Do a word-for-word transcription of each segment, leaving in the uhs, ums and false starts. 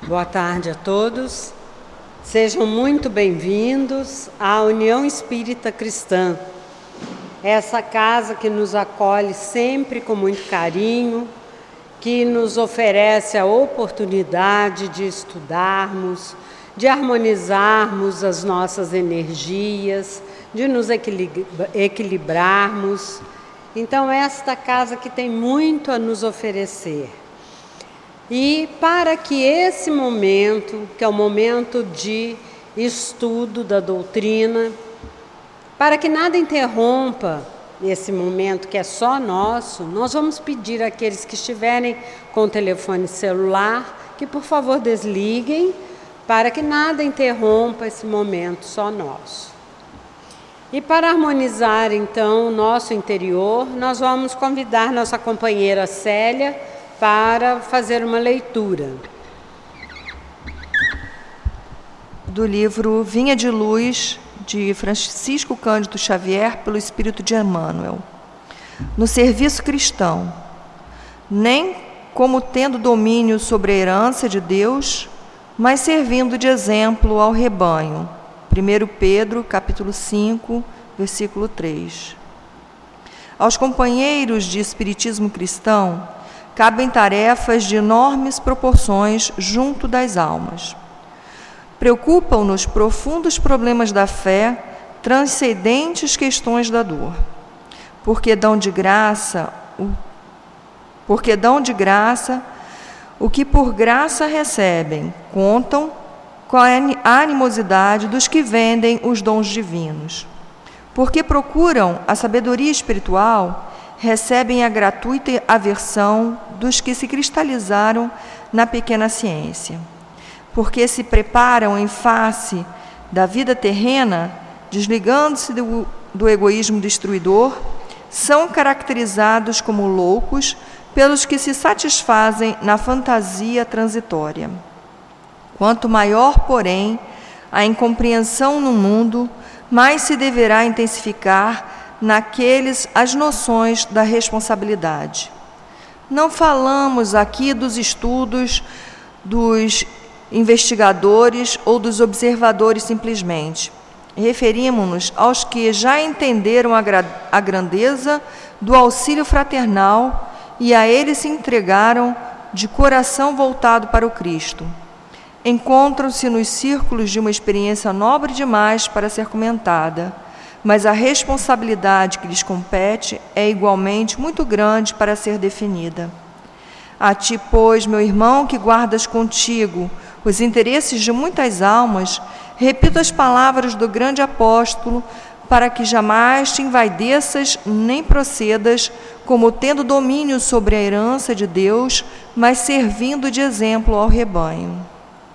Boa tarde a todos. Sejam muito bem-vindos à União Espírita Cristã. Essa casa que nos acolhe sempre com muito carinho, que nos oferece a oportunidade de estudarmos, de harmonizarmos as nossas energias, de nos equilibrarmos. Então, esta casa que tem muito a nos oferecer. E para que esse momento, que é o momento de estudo da doutrina, para que nada interrompa esse momento que é só nosso, nós vamos pedir àqueles que estiverem com o telefone celular que, por favor, desliguem, para que nada interrompa esse momento só nosso. E para harmonizar, então, o nosso interior, nós vamos convidar nossa companheira Célia para fazer uma leitura. Do livro Vinha de Luz, de Francisco Cândido Xavier, pelo Espírito de Emmanuel. No serviço cristão, nem como tendo domínio sobre a herança de Deus, mas servindo de exemplo ao rebanho. primeiro Pedro, capítulo cinco, versículo três. Aos companheiros de espiritismo cristão, cabem tarefas de enormes proporções junto das almas. Preocupam-nos profundos problemas da fé, transcendentes questões da dor. Porque dão de graça, o, porque dão de graça o que por graça recebem, contam com a animosidade dos que vendem os dons divinos. Porque procuram a sabedoria espiritual, recebem a gratuita aversão dos que se cristalizaram na pequena ciência. Porque se preparam em face da vida terrena, desligando-se do, do egoísmo destruidor, são caracterizados como loucos pelos que se satisfazem na fantasia transitória. Quanto maior, porém, a incompreensão no mundo, mais se deverá intensificar naqueles as noções da responsabilidade. Não falamos aqui dos estudos dos investigadores ou dos observadores simplesmente. Referimos-nos aos que já entenderam a, gra- a grandeza do auxílio fraternal e a ele se entregaram de coração voltado para o Cristo. Encontram-se nos círculos de uma experiência nobre demais para ser comentada, mas a responsabilidade que lhes compete é igualmente muito grande para ser definida. A ti, pois, meu irmão, que guardas contigo os interesses de muitas almas, repito as palavras do grande apóstolo, para que jamais te envaideças nem procedas como tendo domínio sobre a herança de Deus, mas servindo de exemplo ao rebanho.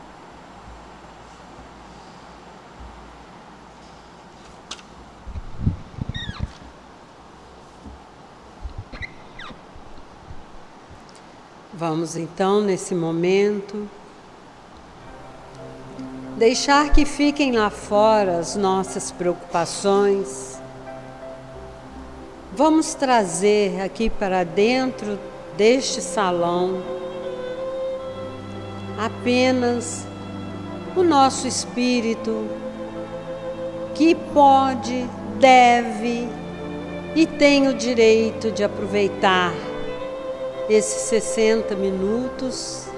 Vamos então, nesse momento, deixar que fiquem lá fora as nossas preocupações. Vamos trazer aqui para dentro deste salão apenas o nosso espírito, que pode, deve e tem o direito de aproveitar esses sessenta minutos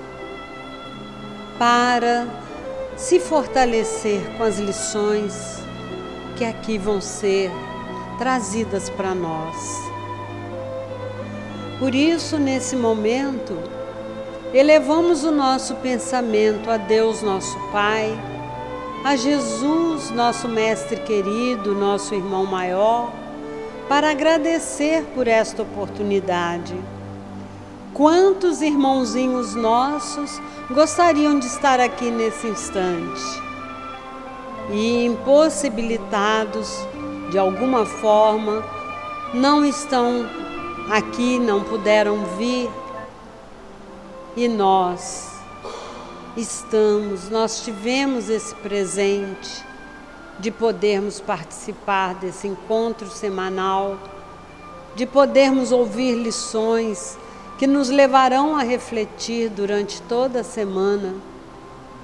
para se fortalecer com as lições que aqui vão ser trazidas para nós. Por isso, nesse momento, elevamos o nosso pensamento a Deus, nosso Pai, a Jesus, nosso Mestre querido, nosso irmão maior, para agradecer por esta oportunidade. Quantos irmãozinhos nossos gostariam de estar aqui nesse instante e, impossibilitados de alguma forma, não estão aqui, não puderam vir, e nós estamos, nós tivemos esse presente de podermos participar desse encontro semanal, de podermos ouvir lições que nos levarão a refletir durante toda a semana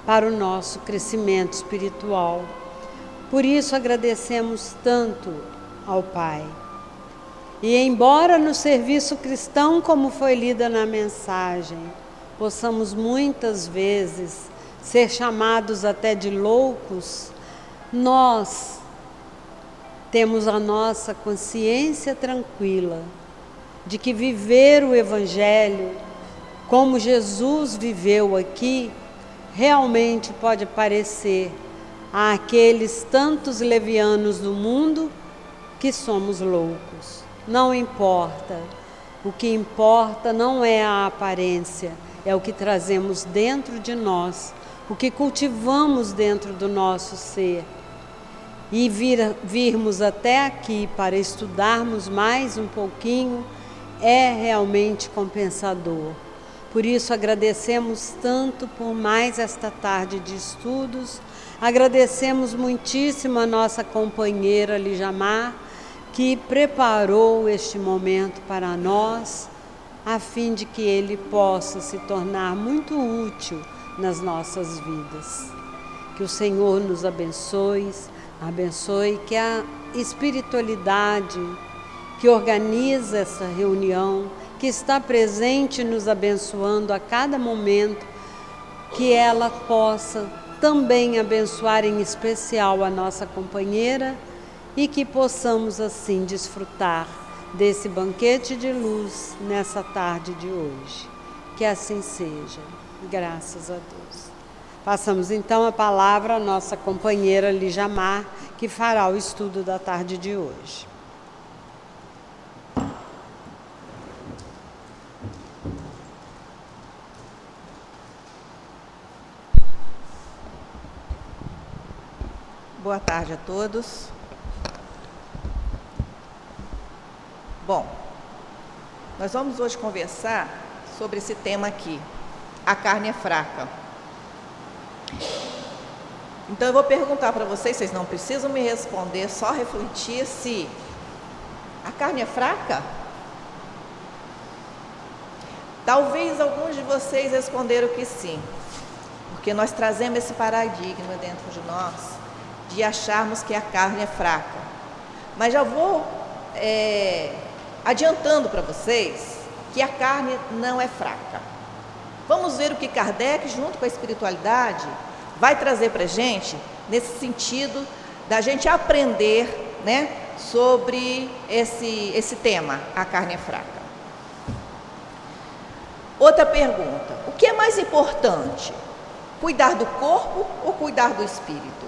para o nosso crescimento espiritual. Por isso agradecemos tanto ao Pai. E embora no serviço cristão, como foi lida na mensagem, possamos muitas vezes ser chamados até de loucos, nós temos a nossa consciência tranquila de que viver o Evangelho, como Jesus viveu aqui, realmente pode parecer àqueles tantos levianos do mundo que somos loucos. Não importa, o que importa não é a aparência, é o que trazemos dentro de nós, o que cultivamos dentro do nosso ser. E vir, virmos até aqui para estudarmos mais um pouquinho é realmente compensador. Por isso agradecemos tanto por mais esta tarde de estudos, agradecemos muitíssimo a nossa companheira Lijamar, que preparou este momento para nós, a fim de que ele possa se tornar muito útil nas nossas vidas. Que o Senhor nos abençoe, abençoe, que a espiritualidade que organiza essa reunião, que está presente nos abençoando a cada momento, que ela possa também abençoar em especial a nossa companheira e que possamos assim desfrutar desse banquete de luz nessa tarde de hoje. Que assim seja, graças a Deus. Passamos então a palavra à nossa companheira Lijamar, que fará o estudo da tarde de hoje. Boa tarde a todos. Bom, nós vamos hoje conversar sobre esse tema aqui, a carne é fraca. Então eu vou perguntar para vocês, vocês não precisam me responder, só refletir se a carne é fraca? Talvez alguns de vocês responderam que sim, porque nós trazemos esse paradigma dentro de nós, de acharmos que a carne é fraca. Mas já vou é, adiantando para vocês que a carne não é fraca. Vamos ver o que Kardec, junto com a espiritualidade, vai trazer para a gente, nesse sentido da gente aprender, né, sobre esse, esse tema, a carne é fraca. Outra pergunta, o que é mais importante? Cuidar do corpo ou cuidar do espírito?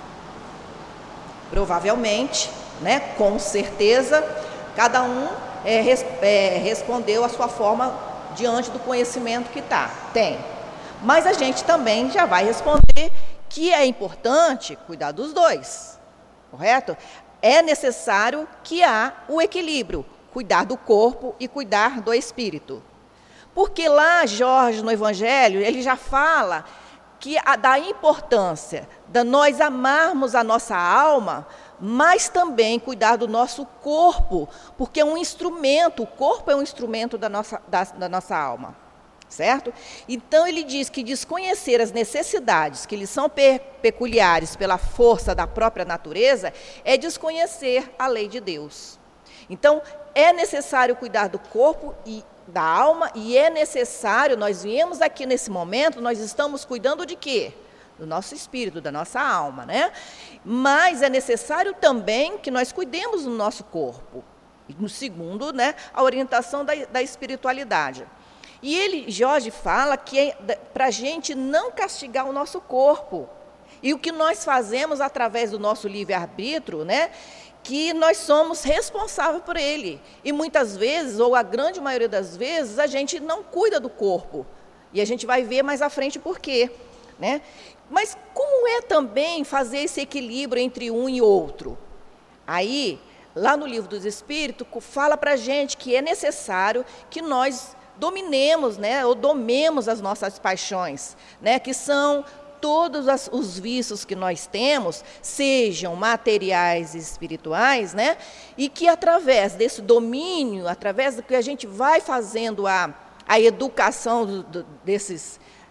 Provavelmente, né, com certeza, cada um é, res, é, respondeu a sua forma diante do conhecimento que tá, tem. Mas a gente também já vai responder que é importante cuidar dos dois, correto? É necessário que há o equilíbrio, cuidar do corpo e cuidar do espírito. Porque lá, Jorge, no Evangelho, ele já fala que a, da importância de nós amarmos a nossa alma, mas também cuidar do nosso corpo, porque é um instrumento, o corpo é um instrumento da nossa, da, da nossa alma, certo? Então ele diz que desconhecer as necessidades que lhes são pe- peculiares pela força da própria natureza é desconhecer a lei de Deus. Então é necessário cuidar do corpo e da alma, e é necessário, nós viemos aqui nesse momento, nós estamos cuidando de quê? Do nosso espírito, da nossa alma, né? Mas é necessário também que nós cuidemos do nosso corpo, no segundo, né, a orientação da, da espiritualidade. E ele, Jorge, fala que é para a gente não castigar o nosso corpo, e o que nós fazemos através do nosso livre-arbítrio, né, que nós somos responsáveis por ele. E muitas vezes, ou a grande maioria das vezes, a gente não cuida do corpo. E a gente vai ver mais à frente por quê, né? Mas como é também fazer esse equilíbrio entre um e outro? Aí, lá no Livro dos Espíritos, fala para a gente que é necessário que nós dominemos, né, ou domemos as nossas paixões, né, que são todos as, os vícios que nós temos, sejam materiais e espirituais, né? E que através desse domínio, através do que a gente vai fazendo a, a educação do, do, desses,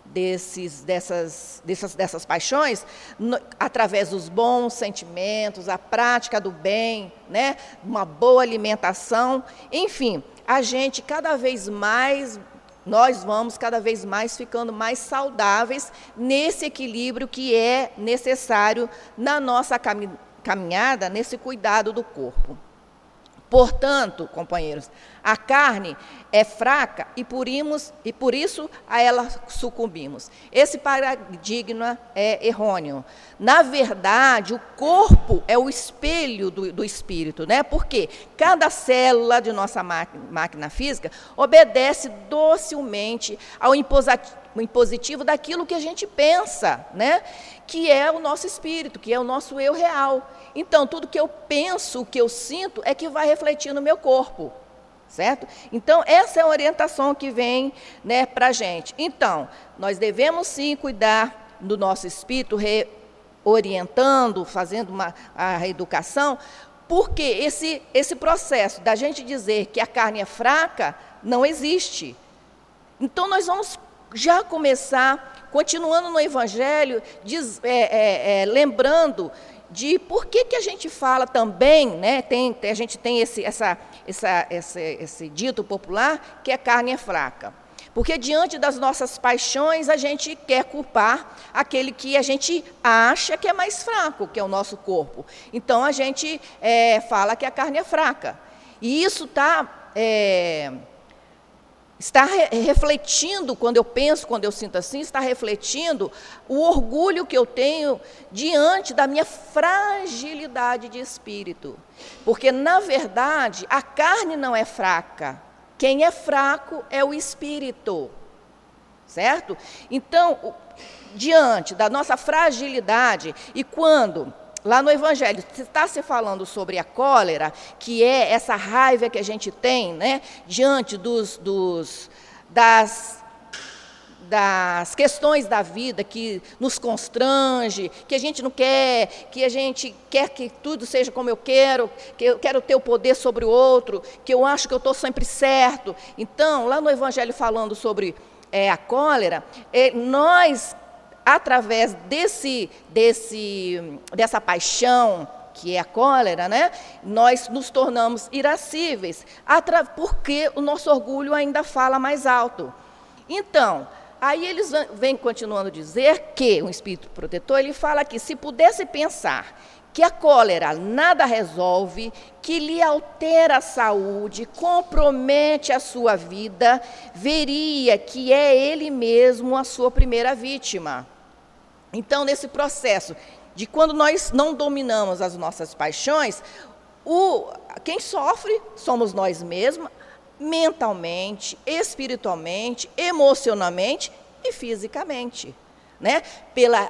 desses, dessas, dessas, dessas paixões, no, através dos bons sentimentos, a prática do bem, né? Uma boa alimentação, enfim, a gente cada vez mais, nós vamos cada vez mais ficando mais saudáveis nesse equilíbrio que é necessário na nossa caminhada, nesse cuidado do corpo. Portanto, companheiros, a carne é fraca e por, imos, e por isso a ela sucumbimos. Esse paradigma é errôneo. Na verdade, o corpo é o espelho do, do espírito, né? Porque cada célula de nossa máquina, máquina física obedece docilmente ao impositivo daquilo que a gente pensa, né? Que é o nosso espírito, que é o nosso eu real. Então, tudo que eu penso, o que eu sinto, é que vai refletir no meu corpo, certo? Então, essa é a orientação que vem, né, para a gente. Então, nós devemos sim cuidar do nosso espírito, reorientando, fazendo uma, a reeducação, porque esse, esse processo da gente dizer que a carne é fraca não existe. Então, nós vamos já começar, continuando no Evangelho, diz, é, é, é, lembrando de por que, que a gente fala também, né, tem, a gente tem esse, essa, essa, esse, esse dito popular, que a carne é fraca. Porque diante das nossas paixões, a gente quer culpar aquele que a gente acha que é mais fraco, que é o nosso corpo. Então, a gente é, fala que a carne é fraca. E isso está... É, Está re refletindo, quando eu penso, quando eu sinto assim, está refletindo o orgulho que eu tenho diante da minha fragilidade de espírito. Porque, na verdade, a carne não é fraca. Quem é fraco é o espírito. Certo? Então, diante da nossa fragilidade, e quando... Lá no Evangelho, está se falando sobre a cólera, que é essa raiva que a gente tem, né, diante dos, dos, das, das questões da vida que nos constrange, que a gente não quer, que a gente quer que tudo seja como eu quero, que eu quero ter o poder sobre o outro, que eu acho que eu estou sempre certo. Então, lá no Evangelho falando sobre é, a cólera, é, nós... através desse, desse, dessa paixão, que é a cólera, né, nós nos tornamos irascíveis, porque o nosso orgulho ainda fala mais alto. Então, aí eles vêm continuando a dizer que o espírito protetor, ele fala que se pudesse pensar que a cólera nada resolve, que lhe altera a saúde, compromete a sua vida, veria que é ele mesmo a sua primeira vítima. Então, nesse processo de quando nós não dominamos as nossas paixões, o, quem sofre somos nós mesmos, mentalmente, espiritualmente, emocionalmente e fisicamente, né? Pela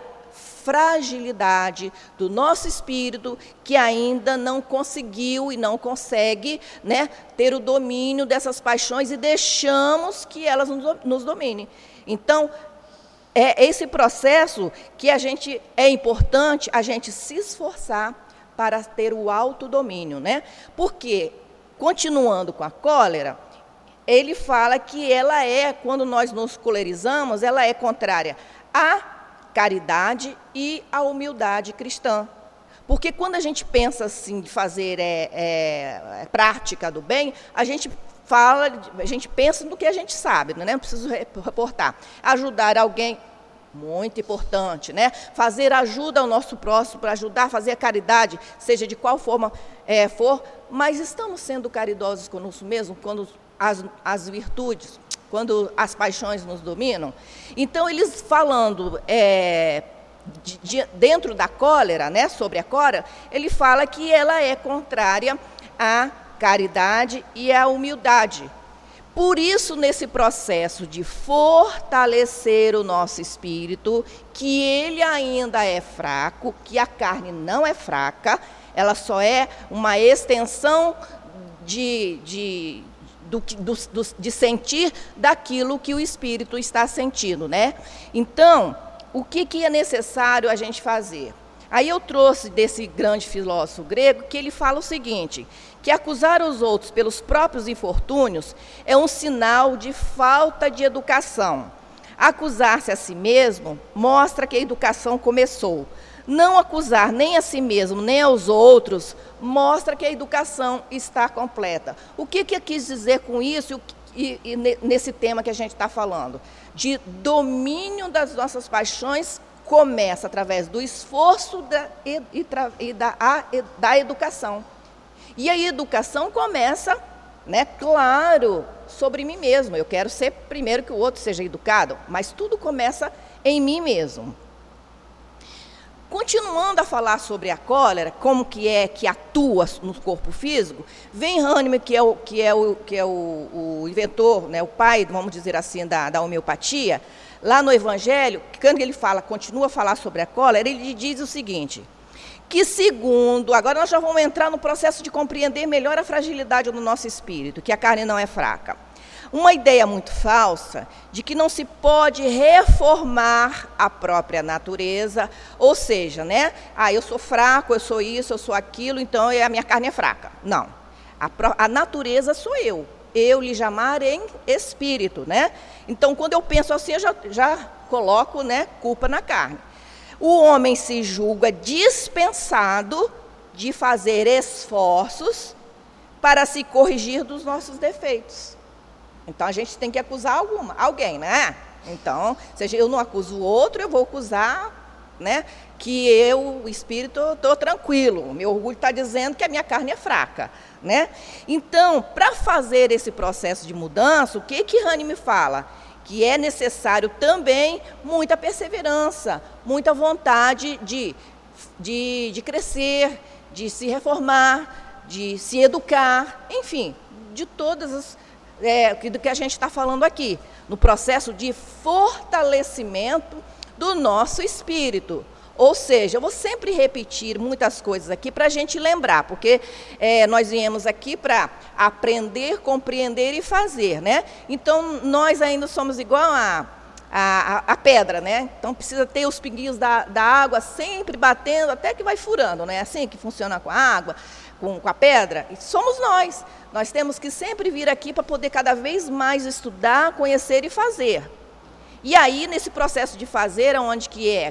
fragilidade do nosso espírito, que ainda não conseguiu e não consegue, né, ter o domínio dessas paixões e deixamos que elas nos dominem. Então, é esse processo que a gente, é importante a gente se esforçar para ter o autodomínio, né? Porque, continuando com a cólera, ele fala que ela é, quando nós nos colerizamos, ela é contrária à caridade e à humildade cristã. Porque quando a gente pensa assim, de fazer é, é, prática do bem, a gente fala, a gente pensa no que a gente sabe, né? Não preciso reportar. Ajudar alguém, muito importante, né? Fazer ajuda ao nosso próximo, para ajudar, fazer a caridade, seja de qual forma é, for, mas estamos sendo caridosos conosco mesmo, quando as, as virtudes, quando as paixões nos dominam. Então, eles falando é, de, de, dentro da cólera, né, sobre a cólera, ele fala que ela é contrária à caridade e à humildade. Por isso, nesse processo de fortalecer o nosso espírito, que ele ainda é fraco, que a carne não é fraca, ela só é uma extensão de, de, do, do, do, de sentir daquilo que o espírito está sentindo, né? Então, o que, que é necessário a gente fazer? Aí eu trouxe desse grande filósofo grego que ele fala o seguinte, que acusar os outros pelos próprios infortúnios é um sinal de falta de educação. Acusar-se a si mesmo mostra que a educação começou. Não acusar nem a si mesmo, nem aos outros, mostra que a educação está completa. O que, que eu quis dizer com isso e, e, e nesse tema que a gente está falando? De domínio das nossas paixões começa através do esforço da, e, e da, a, da educação. E a educação começa, né, claro, sobre mim mesmo. Eu quero ser primeiro que o outro seja educado, mas tudo começa em mim mesmo. Continuando a falar sobre a cólera, como que é que atua no corpo físico, vem Hahnemann, que é o, que é o, que é o, o inventor, né, o pai, vamos dizer assim, da, da homeopatia, lá no Evangelho, quando ele fala, continua a falar sobre a cólera, ele diz o seguinte, que segundo, agora nós já vamos entrar no processo de compreender melhor a fragilidade do nosso espírito, que a carne não é fraca. Uma ideia muito falsa de que não se pode reformar a própria natureza, ou seja, né? Ah, eu sou fraco, eu sou isso, eu sou aquilo, então a minha carne é fraca. Não, a, a natureza sou eu, eu lhe chamar em espírito, né? Então, quando eu penso assim, eu já, já coloco, né, culpa na carne. O homem se julga dispensado de fazer esforços para se corrigir dos nossos defeitos. Então, a gente tem que acusar alguma, alguém, né? Então, seja eu não acuso o outro, eu vou acusar, né, que eu, o espírito, estou tranquilo. O meu orgulho está dizendo que a minha carne é fraca, né? Então, para fazer esse processo de mudança, o que que Hahnemann fala? Que é necessário também muita perseverança, muita vontade de, de, de crescer, de se reformar, de se educar, enfim, de todas as... É, do que a gente está falando aqui, no processo de fortalecimento do nosso espírito. Ou seja, eu vou sempre repetir muitas coisas aqui para a gente lembrar, porque é, nós viemos aqui para aprender, compreender e fazer, né? Então, nós ainda somos igual a, a, a pedra, né? Então, precisa ter os pinguinhos da, da água sempre batendo, até que vai furando, né? Assim que funciona com a água, com, com a pedra. E somos nós. Nós temos que sempre vir aqui para poder cada vez mais estudar, conhecer e fazer. E aí, nesse processo de fazer, onde que é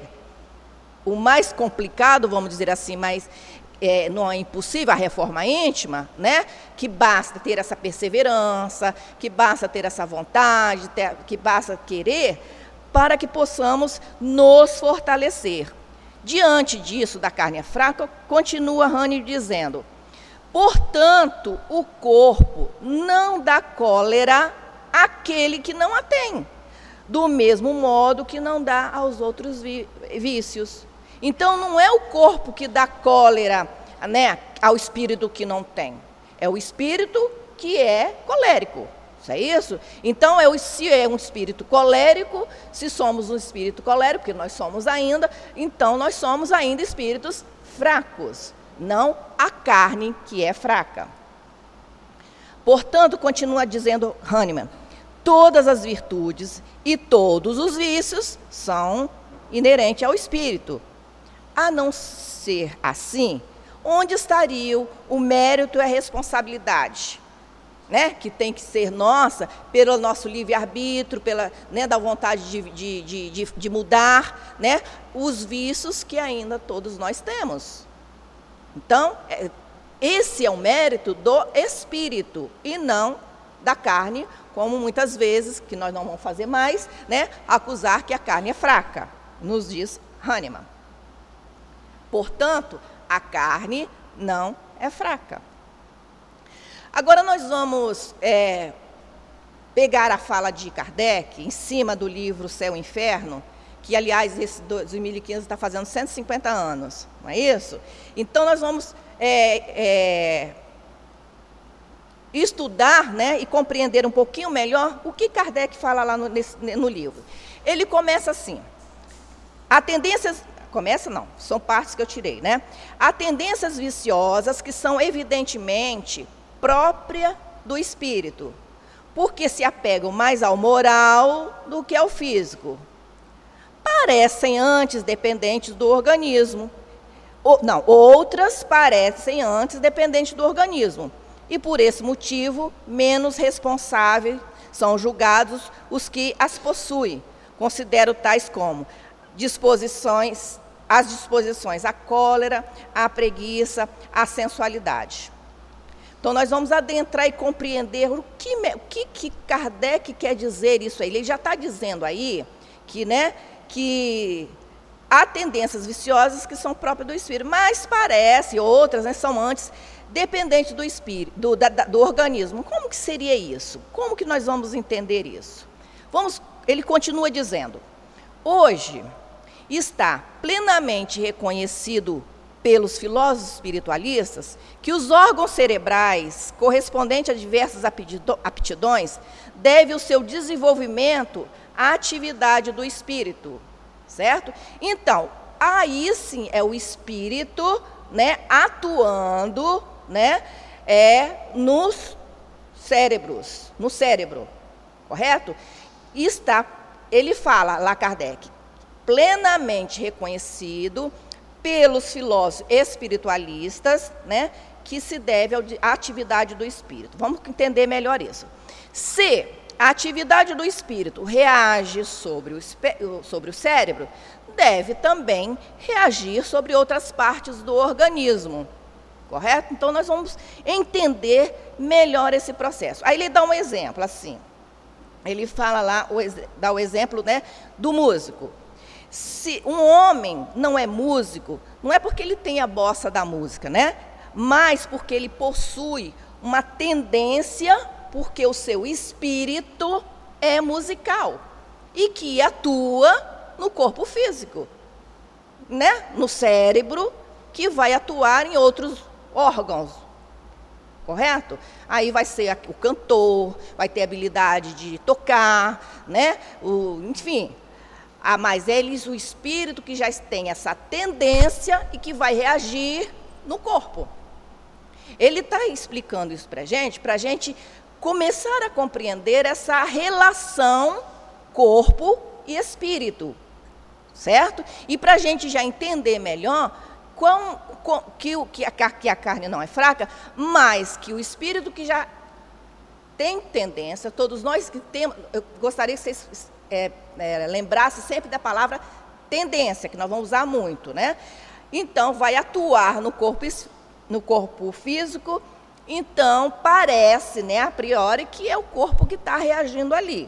o mais complicado, vamos dizer assim, mas é, não é impossível, a reforma íntima, né? Que basta ter essa perseverança, que basta ter essa vontade, ter, que basta querer, para que possamos nos fortalecer. Diante disso, da carne fraca, continua Hahnemann dizendo... Portanto, o corpo não dá cólera àquele que não a tem, do mesmo modo que não dá aos outros vícios. Então, não é o corpo que dá cólera, né, ao espírito que não tem, é o espírito que é colérico. Isso é isso? Então, é o, se é um espírito colérico, se somos um espírito colérico, que nós somos ainda, então nós somos ainda espíritos fracos. Não a carne que é fraca. Portanto, continua dizendo Hahnemann, todas as virtudes e todos os vícios são inerentes ao espírito. A não ser assim, onde estariam o mérito e a responsabilidade? Né? Que tem que ser nossa, pelo nosso livre-arbítrio, pela, né, da vontade de, de, de, de, de mudar, né, os vícios que ainda todos nós temos. Então, esse é o mérito do espírito e não da carne, como muitas vezes, que nós não vamos fazer mais, né, acusar que a carne é fraca, nos diz Hahnemann. Portanto, a carne não é fraca. Agora nós vamos é, pegar a fala de Kardec, em cima do livro Céu e Inferno, que, aliás, esse dois mil e quinze está fazendo cento e cinquenta anos, não é isso? Então, nós vamos é, é, estudar, né, e compreender um pouquinho melhor o que Kardec fala lá no, nesse, no livro. Ele começa assim, há tendências... Começa não, são partes que eu tirei, né? Há tendências viciosas que são evidentemente próprias do espírito, porque se apegam mais ao moral do que ao físico. Parecem antes dependentes do organismo. Ou, não, outras parecem antes dependentes do organismo. E por esse motivo, menos responsáveis são julgados os que as possuem, considero tais como disposições, as disposições, a cólera, a preguiça, a sensualidade. Então, nós vamos adentrar e compreender o que, o que, que Kardec quer dizer isso aí. Ele já está dizendo aí que, né, que há tendências viciosas que são próprias do espírito, mas parece, outras, né, são antes, dependentes do espírito, do, da, do organismo. Como que seria isso? Como que nós vamos entender isso? Vamos, ele continua dizendo, hoje está plenamente reconhecido pelos filósofos espiritualistas que os órgãos cerebrais correspondentes a diversas aptidões devem o seu desenvolvimento à atividade do espírito, certo? Então, aí sim é o espírito, né, atuando, né, é, nos cérebros, no cérebro, correto? E está, ele fala, lá Kardec, plenamente reconhecido pelos filósofos espiritualistas, né, que se deve à atividade do espírito. Vamos entender melhor isso. Se a atividade do espírito reage sobre o, sobre o cérebro, deve também reagir sobre outras partes do organismo, correto? Então, nós vamos entender melhor esse processo. Aí ele dá um exemplo, assim, ele fala lá, dá o exemplo, né, do músico. Se um homem não é músico, não é porque ele tem a bossa da música, né? Mas porque ele possui uma tendência, porque o seu espírito é musical e que atua no corpo físico, né? No cérebro, que vai atuar em outros órgãos, correto? Aí vai ser o cantor, vai ter habilidade de tocar, né? O, enfim... Ah, mas eles, o espírito que já tem essa tendência e que vai reagir no corpo. Ele está explicando isso para a gente, para a gente começar a compreender essa relação corpo e espírito, certo? E para a gente já entender melhor quão, quão, que, que, a, que a carne não é fraca, mas que o espírito que já tem tendência, todos nós que temos, eu gostaria que vocês... É, é, lembrasse sempre da palavra tendência, que nós vamos usar muito, né? Então, vai atuar no corpo, no corpo físico, então, parece, né, a priori, que é o corpo que está reagindo ali.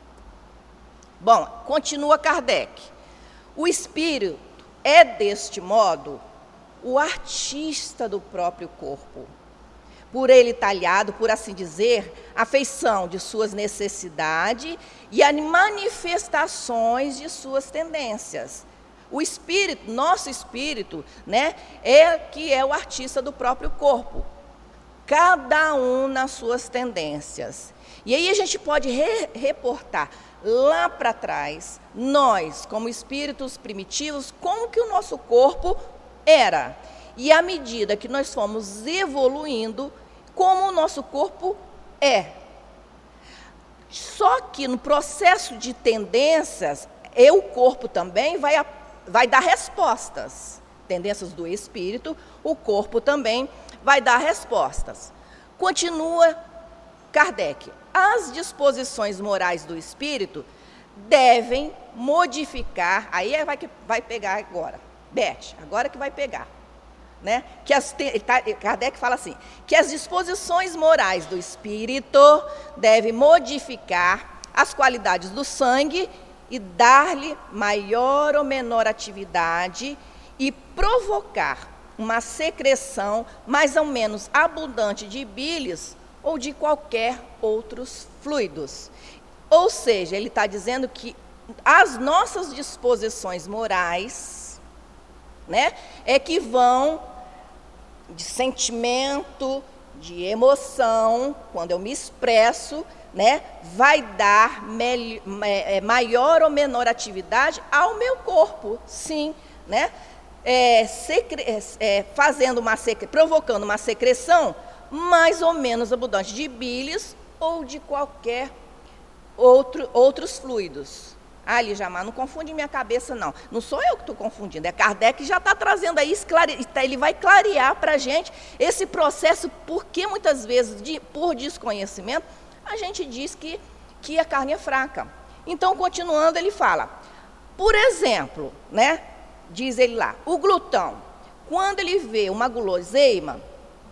Bom, continua Kardec. O espírito é, deste modo, o artista do próprio corpo. Por ele talhado, por assim dizer, a feição de suas necessidades e as manifestações de suas tendências. O espírito, nosso espírito, né, é que é o artista do próprio corpo. Cada um nas suas tendências. E aí a gente pode re reportar lá para trás, nós, como espíritos primitivos, como que o nosso corpo era. E à medida que nós fomos evoluindo, como o nosso corpo é. Só que no processo de tendências, o corpo também vai, vai dar respostas. Tendências do espírito, o corpo também vai dar respostas. Continua Kardec. As disposições morais do espírito devem modificar, aí vai, vai pegar agora. Beth, agora que vai pegar. Né? Que as, Kardec fala assim, que as disposições morais do espírito devem modificar as qualidades do sangue e dar-lhe maior ou menor atividade e provocar uma secreção mais ou menos abundante de bilis ou de qualquer outros fluidos. Ou seja, ele está dizendo que as nossas disposições morais, né, é que vão de sentimento, de emoção, quando eu me expresso, né, vai dar maior ou menor atividade ao meu corpo, sim, né, é, secre, é, fazendo uma secre, provocando uma secreção mais ou menos abundante de bilis ou de qualquer outro, outros fluidos. Ah, Lijamar, não confunde minha cabeça, não. Não sou eu que estou confundindo, é Kardec que já está trazendo aí, ele vai clarear para a gente esse processo, porque muitas vezes, de, por desconhecimento, a gente diz que, que a carne é fraca. Então, continuando, ele fala, por exemplo, né, diz ele lá, o glutão, quando ele vê uma guloseima,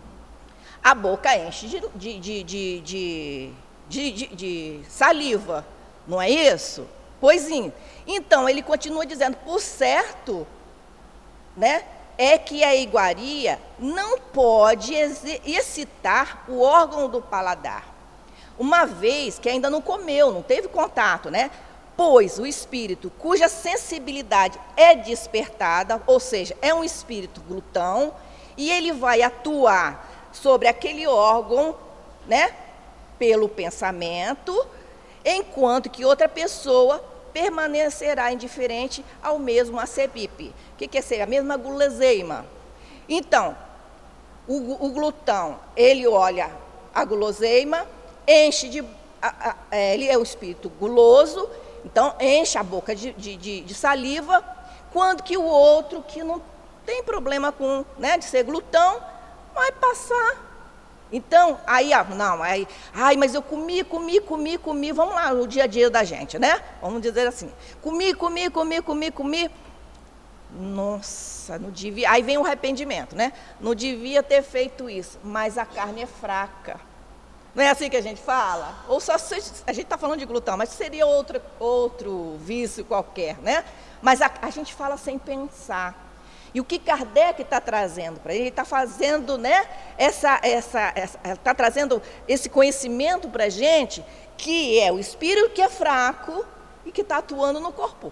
a boca enche de, de, de, de, de, de, de, de saliva, não é isso? Poisinho. Então, ele continua dizendo, por certo, né, é que a iguaria não pode excitar o órgão do paladar, uma vez que ainda não comeu, não teve contato, né? Pois o espírito cuja sensibilidade é despertada, ou seja, é um espírito glutão, e ele vai atuar sobre aquele órgão, né, pelo pensamento, enquanto que outra pessoa permanecerá indiferente ao mesmo acebipe. O que quer dizer? A mesma guloseima. Então, o, o glutão, ele olha a guloseima, enche de... A, a, ele é um espírito guloso, então enche a boca de, de, de, de saliva, quando que o outro, que não tem problema com, né, de ser glutão, vai passar. Então, aí, ó, não, aí, ai, mas eu comi, comi, comi, comi, vamos lá, no dia a dia da gente, né? Vamos dizer assim, comi, comi, comi, comi, comi, nossa, não devia, aí vem o arrependimento, né? Não devia ter feito isso, mas a carne é fraca. Não é assim que a gente fala? Ou só, a gente está falando de glutão, mas seria outro, outro vício qualquer, né? Mas a, a gente fala sem pensar. E o que Kardec está trazendo para ele, ele está fazendo, né, essa, essa, essa, está trazendo esse conhecimento para a gente, que é o espírito que é fraco e que está atuando no corpo.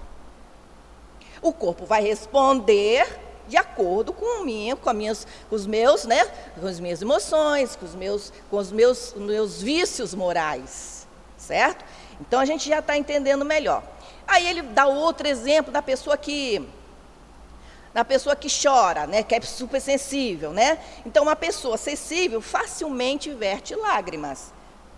O corpo vai responder de acordo com, minha, com, a minhas, com os meus, né, com as minhas emoções, com os meus, com os meus, meus vícios morais, certo? Então a gente já está entendendo melhor. Aí ele dá outro exemplo da pessoa que na pessoa que chora, né, que é super sensível, né? Então, uma pessoa sensível facilmente verte lágrimas.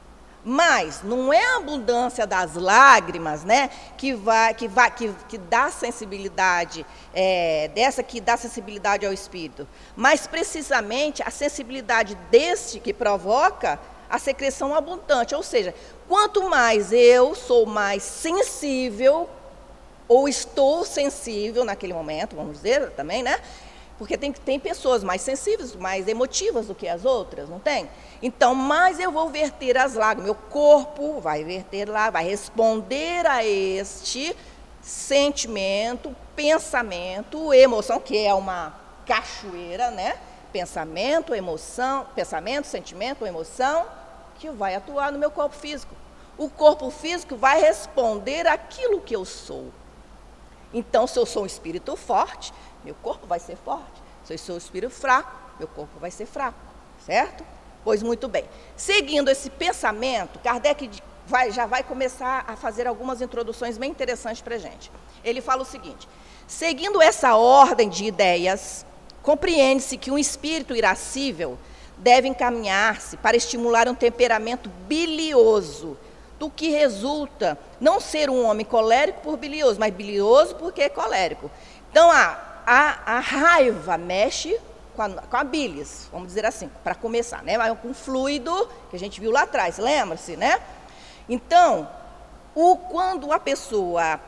Mas não é a abundância das lágrimas, né, que vai, que vai, que, que dá sensibilidade, é, dessa que dá sensibilidade ao espírito, mas precisamente a sensibilidade deste que provoca a secreção abundante. Ou seja, quanto mais eu sou mais sensível, ou estou sensível naquele momento, vamos dizer também, né? Porque tem, tem pessoas mais sensíveis, mais emotivas do que as outras, não tem? Então, mais eu vou verter as lágrimas, meu corpo vai verter lá, vai responder a este sentimento, pensamento, emoção, que é uma cachoeira, né? Pensamento, emoção, pensamento, sentimento, emoção, que vai atuar no meu corpo físico. O corpo físico vai responder aquilo que eu sou. Então, se eu sou um espírito forte, meu corpo vai ser forte. Se eu sou um espírito fraco, meu corpo vai ser fraco, certo? Pois muito bem. Seguindo esse pensamento, Kardec vai, já vai começar a fazer algumas introduções bem interessantes para a gente. Ele fala o seguinte, seguindo essa ordem de ideias, compreende-se que um espírito irascível deve encaminhar-se para estimular um temperamento bilioso, do que resulta não ser um homem colérico por bilioso, mas bilioso porque é colérico. Então, a, a, a raiva mexe com a, com a bilis, vamos dizer assim, para começar, né? Com um fluido que a gente viu lá atrás, lembra-se, né? Então, o, quando a pessoa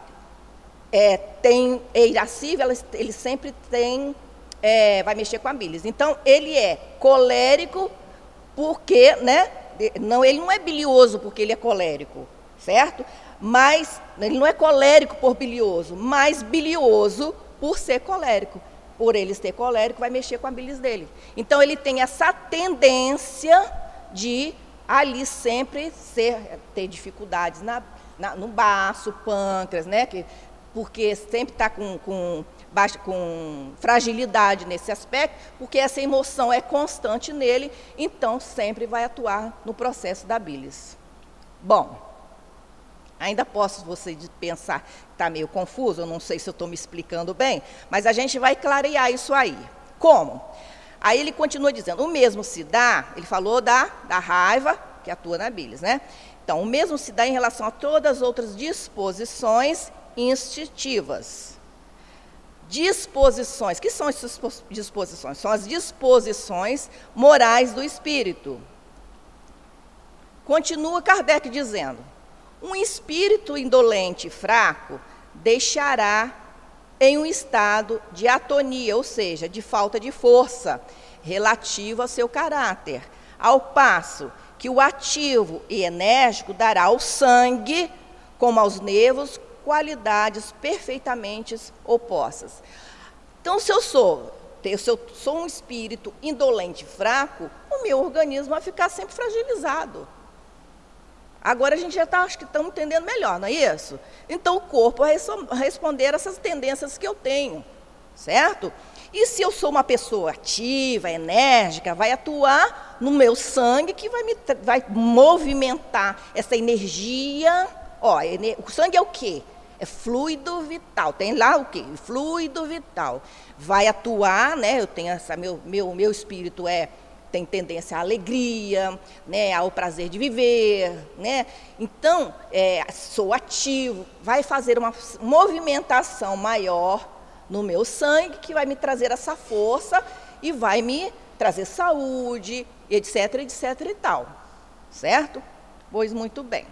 é, tem, é irascível, ela, ele sempre tem, é, vai mexer com a bilis. Então, ele é colérico porque, né? Não, ele não é bilioso porque ele é colérico, certo? Mas ele não é colérico por bilioso, mas bilioso por ser colérico. Por ele ser colérico, vai mexer com a bilis dele. Então, ele tem essa tendência de ali sempre ser, ter dificuldades na, na, no baço, pâncreas, né? Que, porque sempre está com, com, baixa, com fragilidade nesse aspecto, porque essa emoção é constante nele, então sempre vai atuar no processo da bilis. Bom, ainda posso você pensar que está meio confuso, eu não sei se eu estou me explicando bem, mas a gente vai clarear isso aí. Como? Aí ele continua dizendo, o mesmo se dá, ele falou da, da raiva que atua na bilis, né? Então, o mesmo se dá em relação a todas as outras disposições instintivas. Disposições, que são essas disposições? São as disposições morais do espírito. Continua Kardec dizendo, Um espírito indolente e fraco deixará em um estado de atonia, ou seja, de falta de força, relativo ao seu caráter, ao passo que o ativo e enérgico dará ao sangue, como aos nervos, qualidades perfeitamente opostas. Então, se eu sou, se eu sou um espírito indolente e fraco, o meu organismo vai ficar sempre fragilizado. Agora a gente já está, acho que estamos entendendo melhor, não é isso? Então o corpo vai responder a essas tendências que eu tenho, certo? E se eu sou uma pessoa ativa, enérgica, vai atuar no meu sangue, que vai, me, vai movimentar essa energia. Ó, o sangue é o quê? É fluido vital. Tem lá o quê? Fluido vital. Vai atuar, né? Eu tenho essa, meu, meu, meu espírito é... tem tendência à alegria, né, ao prazer de viver, né? Então, é, sou ativo, vai fazer uma movimentação maior no meu sangue, que vai me trazer essa força e vai me trazer saúde, etc, etc e tal, certo? Pois muito bem.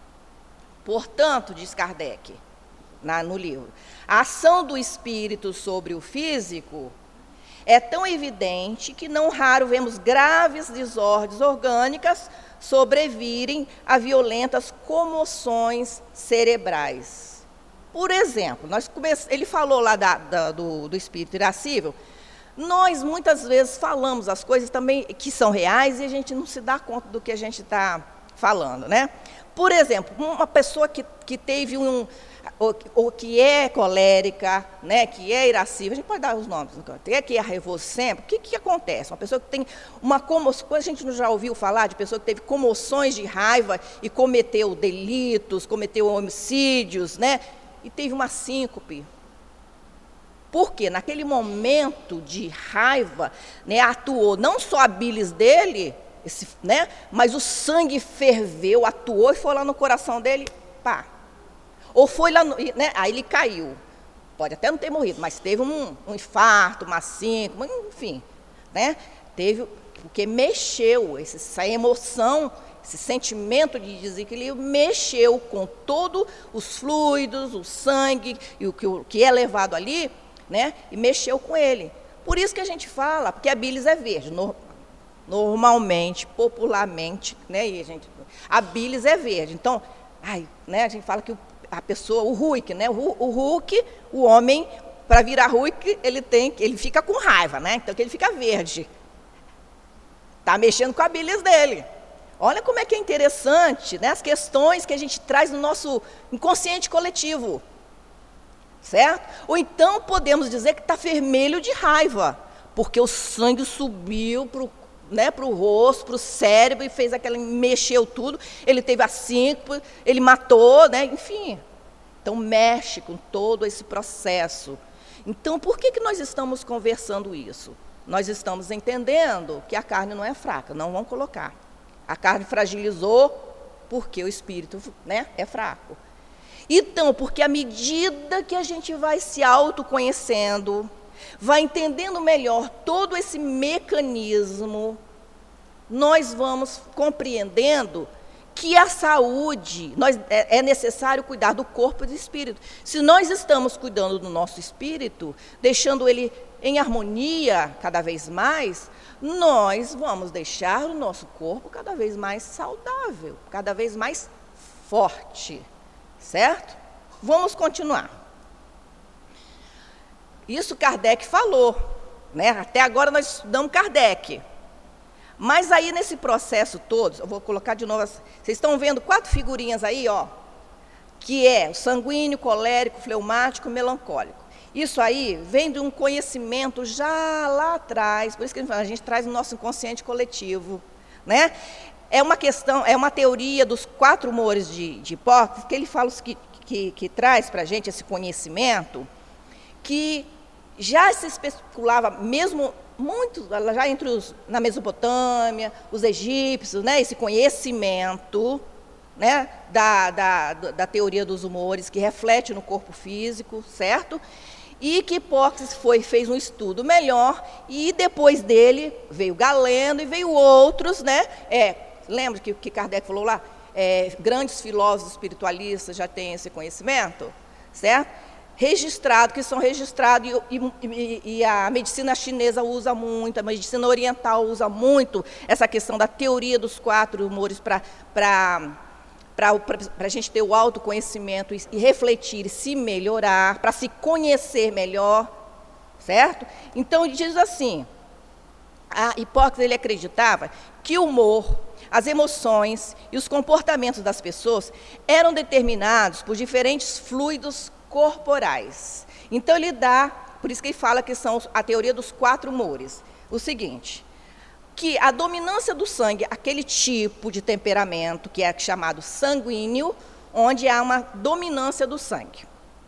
Portanto, diz Kardec, na, no livro, a ação do espírito sobre o físico é tão evidente que não raro vemos graves desordens orgânicas sobrevirem a violentas comoções cerebrais. Por exemplo, nós come... ele falou lá da, da, do, do espírito irascível, nós muitas vezes falamos as coisas também que são reais e a gente não se dá conta do que a gente está falando, né? Por exemplo, uma pessoa que, que teve um... Ou, ou que é colérica, né, que é irascível, a gente pode dar os nomes, tem que é raivoso sempre, o que, que acontece? Uma pessoa que tem uma comoção, a gente não já ouviu falar de pessoa que teve comoções de raiva e cometeu delitos, cometeu homicídios, né, e teve uma síncope. Por quê? Naquele momento de raiva, né, atuou não só a bilis dele, esse, né, mas o sangue ferveu, atuou e foi lá no coração dele, pá. Ou foi lá, no, né, aí ele caiu. Pode até não ter morrido, mas teve um, um infarto, uma síncope, enfim. Né? Teve, porque mexeu, essa emoção, esse sentimento de desequilíbrio, mexeu com todos os fluidos, o sangue, e o que, o que é levado ali, né, e mexeu com ele. Por isso que a gente fala, porque a bilis é verde. No, normalmente, popularmente, né, e a, gente, a bilis é verde. Então, ai, né, a gente fala que o a pessoa, o Hulk, né? O, o Hulk, o homem, para virar Hulk, ele tem, ele fica com raiva, né? Então que ele fica verde. Está mexendo com a bilis dele. Olha como é que é interessante, né? As questões que a gente traz no nosso inconsciente coletivo. Certo? Ou então podemos dizer que está vermelho de raiva, porque o sangue subiu para o né, para o rosto, para o cérebro, e fez aquela, mexeu tudo, ele teve a síncope, ele matou, né, enfim. Então, mexe com todo esse processo. Então, por que, que nós estamos conversando isso? Nós estamos entendendo que a carne não é fraca, não vamos colocar. A carne fragilizou porque o espírito, né, é fraco. Então, porque à medida que a gente vai se autoconhecendo, vai entendendo melhor todo esse mecanismo, nós vamos compreendendo que a saúde, nós, é, é necessário cuidar do corpo e do espírito. Se nós estamos cuidando do nosso espírito, deixando ele em harmonia cada vez mais, nós vamos deixar o nosso corpo cada vez mais saudável, cada vez mais forte, certo? Vamos continuar. Isso Kardec falou, né? Até agora nós estudamos Kardec. Mas aí nesse processo todo, eu vou colocar de novo, vocês estão vendo quatro figurinhas aí, ó, que é o sanguíneo, colérico, fleumático, melancólico. Isso aí vem de um conhecimento já lá atrás, por isso que a gente traz no nosso inconsciente coletivo, né? É uma questão, é uma teoria dos quatro humores de, de Hipócrates, que ele fala que, que, que traz para a gente esse conhecimento, que já se especulava, mesmo muito, já entre os, na Mesopotâmia, os egípcios, né, esse conhecimento, né, da, da, da teoria dos humores, que reflete no corpo físico, certo? E que Hipócrates foi, fez um estudo melhor, e depois dele veio Galeno e veio outros, né? É, lembra que, que Kardec falou lá? é, grandes filósofos espiritualistas já têm esse conhecimento, certo? Registrado, que são registrados, e, e, e a medicina chinesa usa muito, a medicina oriental usa muito essa questão da teoria dos quatro humores para a gente ter o autoconhecimento e, e refletir, e se melhorar, para se conhecer melhor, certo? Então, ele diz assim, a Hipócrates ele acreditava que o humor, as emoções e os comportamentos das pessoas eram determinados por diferentes fluidos corporais. Então, ele dá, por isso que ele fala que são a teoria dos quatro humores. O seguinte, que a dominância do sangue, aquele tipo de temperamento que é chamado sanguíneo, onde há uma dominância do sangue.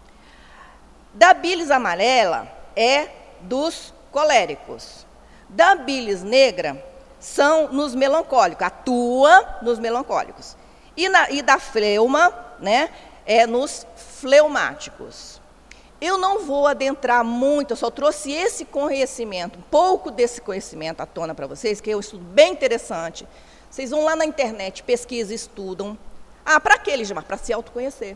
Da bilis amarela é dos coléricos. Da bilis negra são nos melancólicos, atua nos melancólicos. E, na, e da fleuma, né, é nos fleumáticos. Eu não vou adentrar muito, eu só trouxe esse conhecimento, um pouco desse conhecimento à tona para vocês, que é um estudo bem interessante. Vocês vão lá na internet, pesquisam, estudam. Ah, para que, Elismar? Para se autoconhecer.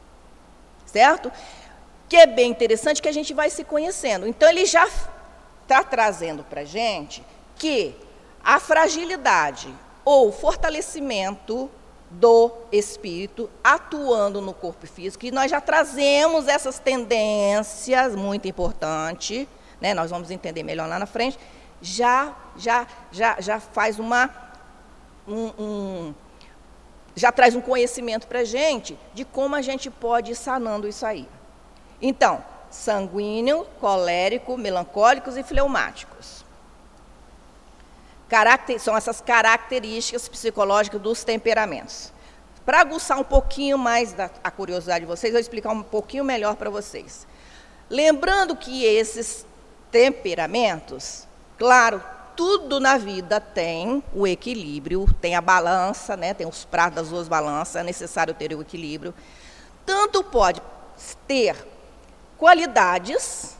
Certo? Que é bem interessante que a gente vai se conhecendo. Então, ele já está trazendo para a gente que a fragilidade ou fortalecimento do espírito atuando no corpo físico, e nós já trazemos essas tendências, muito importante, né, nós vamos entender melhor lá na frente, já, já, já, já faz uma, um, um, já traz um conhecimento para a gente de como a gente pode ir sanando isso aí. Então, sanguíneo, colérico, melancólicos e fleumáticos. Caracter, são essas características psicológicas dos temperamentos. Para aguçar um pouquinho mais da, a curiosidade de vocês, eu vou explicar um pouquinho melhor para vocês. Lembrando que esses temperamentos, claro, tudo na vida tem o equilíbrio, tem a balança, né, tem os pratos das duas balanças, é necessário ter o equilíbrio. Tanto pode ter qualidades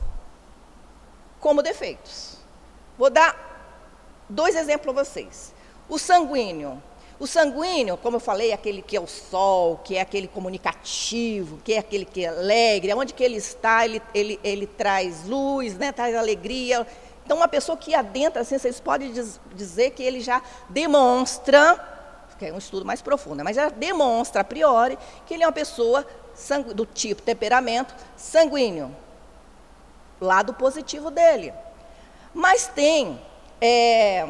como defeitos. Vou dar dois exemplos para vocês. O sanguíneo. O sanguíneo, como eu falei, é aquele que é o sol, que é aquele comunicativo, que é aquele que é alegre, onde que ele está, ele, ele, ele traz luz, né, traz alegria. Então, uma pessoa que adentra, assim, vocês podem diz, dizer que ele já demonstra, que é um estudo mais profundo, mas já demonstra a priori que ele é uma pessoa sangu, do tipo temperamento sanguíneo. Lado positivo dele. Mas tem É,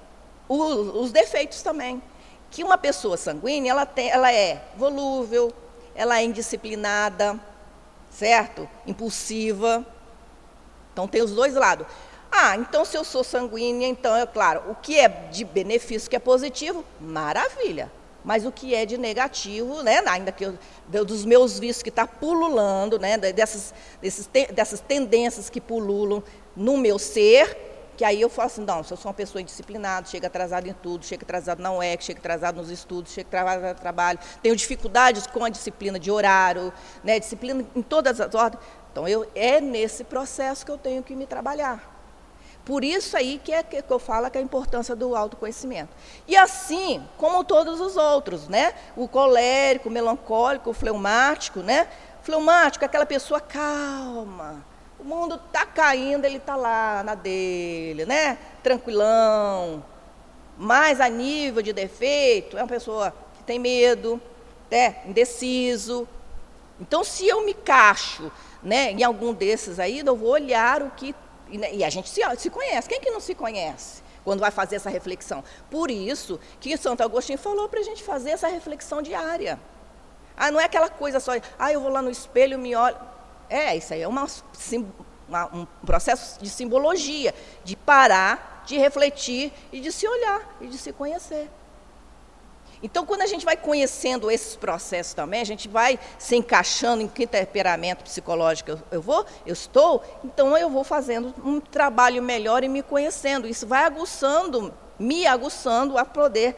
os, os defeitos também, que uma pessoa sanguínea, ela, tem, ela é volúvel, ela é indisciplinada, certo? Impulsiva, então tem os dois lados. Ah, então se eu sou sanguínea, então é claro, o que é de benefício, que é positivo, maravilha, mas o que é de negativo, né, ainda que eu, dos meus vícios que está pululando, né, dessas, desses, dessas tendências que pululam no meu ser, que aí eu falo assim, não, se eu sou uma pessoa indisciplinada, chega atrasado em tudo, chega atrasado na U E C, chega atrasado nos estudos, chega atrasado no trabalho, tenho dificuldades com a disciplina de horário, né, disciplina em todas as ordens. Então, eu, é nesse processo que eu tenho que me trabalhar. Por isso aí que, é, que eu falo que é a importância do autoconhecimento. E assim, como todos os outros, né, o colérico, o melancólico, o fleumático, né, fleumático é aquela pessoa calma. O mundo está caindo, ele está lá na dele, né? Tranquilão. Mas a nível de defeito, é uma pessoa que tem medo, né? Indeciso. Então, se eu me cacho, né, em algum desses aí, eu vou olhar o que... E a gente se, se conhece. Quem que não se conhece quando vai fazer essa reflexão? Por isso que Santo Agostinho falou para a gente fazer essa reflexão diária. Ah, não é aquela coisa só, ah, eu vou lá no espelho e me olho... É, isso aí é uma, uma, um processo de simbologia, de parar, de refletir e de se olhar e de se conhecer. Então, quando a gente vai conhecendo esses processos também, a gente vai se encaixando em que temperamento psicológico eu, eu vou, eu estou, então eu vou fazendo um trabalho melhor e me conhecendo. Isso vai aguçando, me aguçando a poder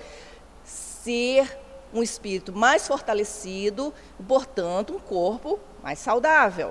ser um espírito mais fortalecido, portanto, um corpo mais saudável.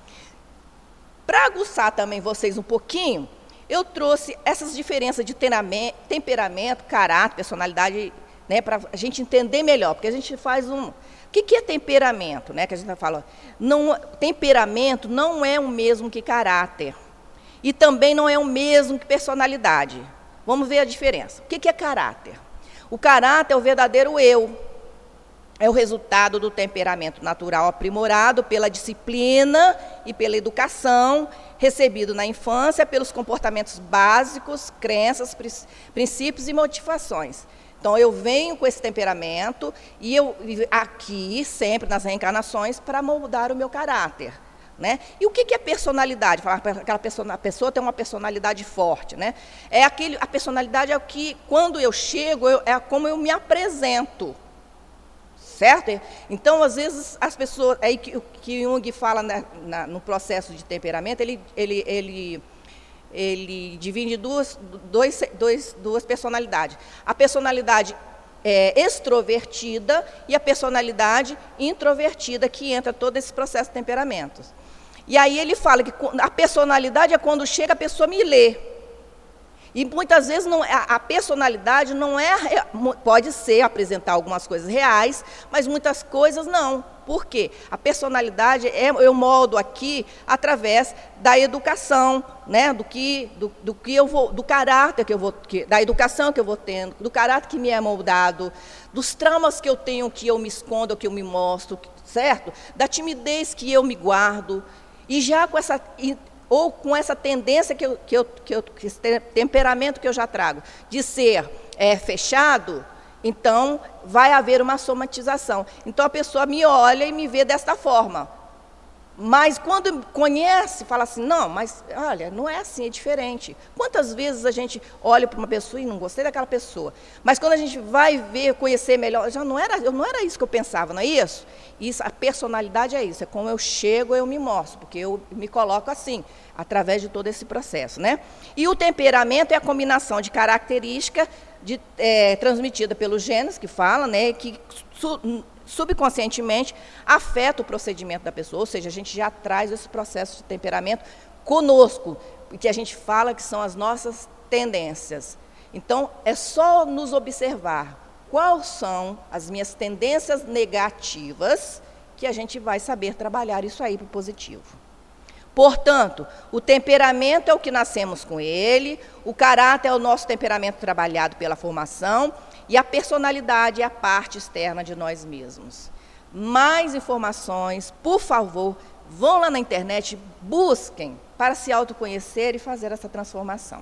Para aguçar também vocês um pouquinho, eu trouxe essas diferenças de temperamento, caráter, personalidade né, para a gente entender melhor, porque a gente faz um... O que, que é temperamento? Né, que a gente fala, não, temperamento não é o mesmo que caráter, e também não é o mesmo que personalidade. Vamos ver a diferença. O que, que é caráter? O caráter é o verdadeiro eu, é o resultado do temperamento natural aprimorado pela disciplina e pela educação, recebido na infância pelos comportamentos básicos, crenças, princípios e motivações. Então, eu venho com esse temperamento e eu aqui, sempre nas reencarnações, para moldar o meu caráter. Né? E o que é personalidade? Falar que aquela pessoa, a pessoa tem uma personalidade forte. Né? É aquele, a personalidade é o que, quando eu chego, eu, é como eu me apresento. Certo? Então, às vezes, as pessoas... Aí que, que Jung fala na, na, no processo de temperamento, ele, ele, ele, ele divide em duas, dois, dois, duas personalidades. A personalidade é, extrovertida e a personalidade introvertida, que entra todo esse processo de temperamentos. E aí ele fala que a personalidade é quando chega a pessoa me lê. E muitas vezes não, a, a personalidade não é, pode ser apresentar algumas coisas reais, mas muitas coisas não. Por quê? A personalidade é, eu moldo aqui através da educação, né? do, que, do, do que eu vou, do caráter que eu vou, que, da educação que eu vou tendo, do caráter que me é moldado, dos traumas que eu tenho que eu me escondo, que eu me mostro, certo? Da timidez que eu me guardo. E já com essa... ou com essa tendência, que eu, que eu, que eu, que esse temperamento que eu já trago, de ser é, fechado, então vai haver uma somatização. Então a pessoa me olha e me vê desta forma. Mas quando conhece, fala assim, não, mas olha, não é assim, é diferente. Quantas vezes a gente olha para uma pessoa e não gostei daquela pessoa, mas quando a gente vai ver, conhecer melhor, já não era, não era isso que eu pensava, não é isso? Isso, a personalidade é isso, é como eu chego, eu me mostro, porque eu me coloco assim, através de todo esse processo. Né? E o temperamento é a combinação de característica de, é, transmitida pelos genes, que fala, né, que su, subconscientemente afeta o procedimento da pessoa, ou seja, a gente já traz esse processo de temperamento conosco, que a gente fala que são as nossas tendências. Então, é só nos observar quais são as minhas tendências negativas que a gente vai saber trabalhar isso aí para o positivo. Portanto, o temperamento é o que nascemos com ele, o caráter é o nosso temperamento trabalhado pela formação, e a personalidade é a parte externa de nós mesmos. Mais informações, por favor, vão lá na internet, busquem para se autoconhecer e fazer essa transformação.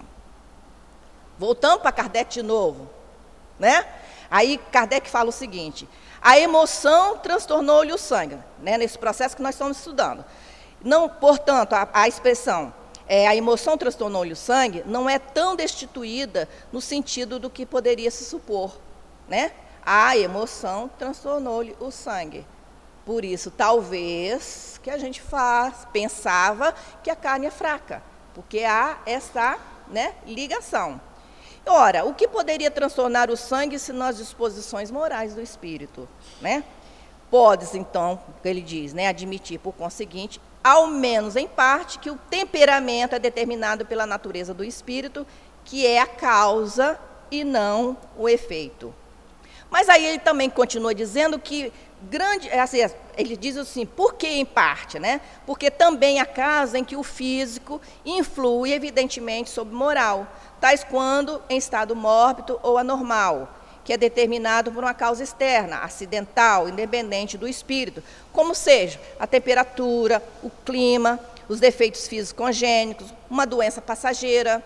Voltando para Kardec de novo, né? Aí Kardec fala o seguinte, a emoção transtornou-lhe o sangue, né, nesse processo que nós estamos estudando. Não, portanto, a, a expressão, é, a emoção transtornou-lhe o sangue, não é tão destituída no sentido do que poderia se supor. Né? A emoção transtornou-lhe o sangue. Por isso, talvez, que a gente faz, pensava que a carne é fraca, porque há essa, né, ligação. Ora, o que poderia transtornar o sangue senão as disposições morais do espírito? Né? Podes, então, ele diz, né, admitir, por conseguinte, ao menos em parte, que o temperamento é determinado pela natureza do espírito, que é a causa e não o efeito. Mas aí ele também continua dizendo que grande, assim, ele diz assim, por que em parte? Né? Porque também há casos em que o físico influi evidentemente sobre moral, tais quando em estado mórbido ou anormal, que é determinado por uma causa externa, acidental, independente do espírito, como seja a temperatura, o clima, os defeitos físicos congênitos, uma doença passageira.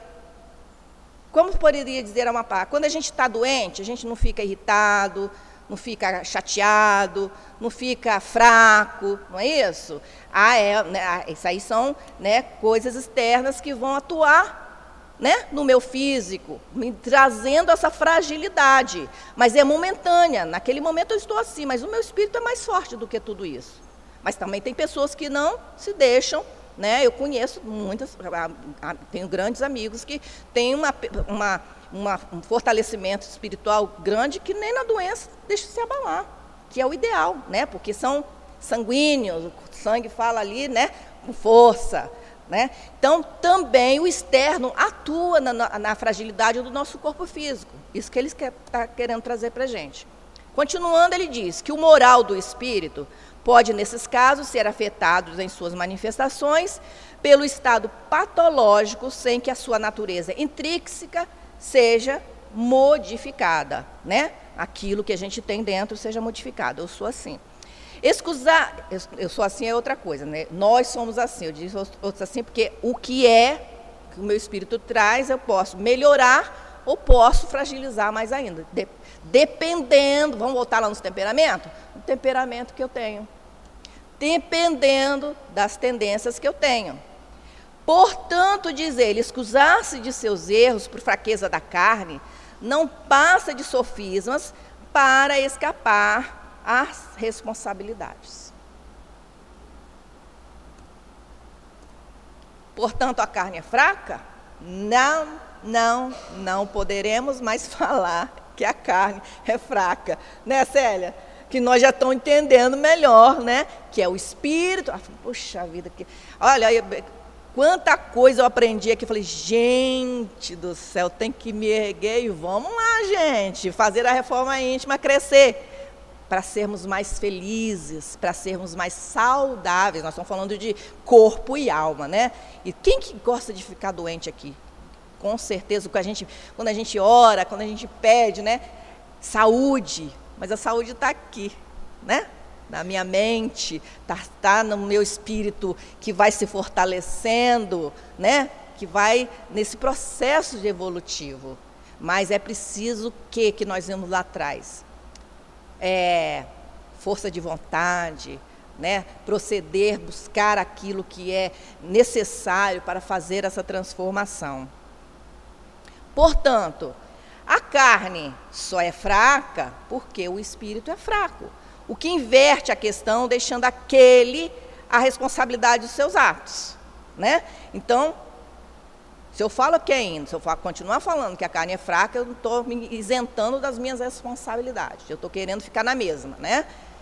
Como poderia dizer a uma parte? Quando a gente está doente, a gente não fica irritado, não fica chateado, não fica fraco, não é isso? Ah, é, né, isso aí são, né, coisas externas que vão atuar, né, no meu físico, me trazendo essa fragilidade, mas é momentânea. Naquele momento eu estou assim, mas o meu espírito é mais forte do que tudo isso. Mas também tem pessoas que não se deixam, né? Eu conheço muitas, tenho grandes amigos que têm uma, uma, uma, um fortalecimento espiritual grande que nem na doença deixa se abalar, que é o ideal, né? Porque são sanguíneos, o sangue fala ali, né, com força. Né? Então, também o externo atua na, na, na fragilidade do nosso corpo físico. Isso que ele está querendo trazer para a gente. Continuando, ele diz que o moral do espírito pode, nesses casos, ser afetado em suas manifestações pelo estado patológico, sem que a sua natureza intrínseca seja modificada, né? Aquilo que a gente tem dentro seja modificado. Eu sou assim. Excusar, eu, eu sou assim é outra coisa, né? Nós somos assim, eu disse outros assim, porque o que é, que o meu espírito traz, eu posso melhorar ou posso fragilizar mais ainda. De, dependendo, vamos voltar lá nos temperamentos? O temperamento que eu tenho. Dependendo das tendências que eu tenho. Portanto, diz ele, excusar-se de seus erros por fraqueza da carne, não passa de sofismas para escapar às responsabilidades. Portanto, a carne é fraca? Não, não, não poderemos mais falar que a carne é fraca. Né, Célia? Que nós já estamos entendendo melhor, né? Que é o espírito. Ah, puxa vida, que... olha, eu... quanta coisa eu aprendi aqui. Eu falei, gente do céu, tem que me erguer e vamos lá, gente, fazer a reforma íntima crescer, para sermos mais felizes, para sermos mais saudáveis. Nós estamos falando de corpo e alma, né? E quem que gosta de ficar doente aqui? Com certeza, quando a gente, quando a gente ora, quando a gente pede, né? Saúde, mas a saúde está aqui, né? Na minha mente, está tá no meu espírito, que vai se fortalecendo, né? Que vai nesse processo de evolutivo. Mas é preciso que, que nós vemos lá atrás, é, força de vontade, né? Proceder, buscar aquilo que é necessário para fazer essa transformação. Portanto, a carne só é fraca porque o espírito é fraco. O que inverte a questão, deixando aquele a responsabilidade dos seus atos, né? Então, se eu falo que ainda, se eu falo, continuar falando que a carne é fraca, eu não estou me isentando das minhas responsabilidades. Eu estou querendo ficar na mesma, né?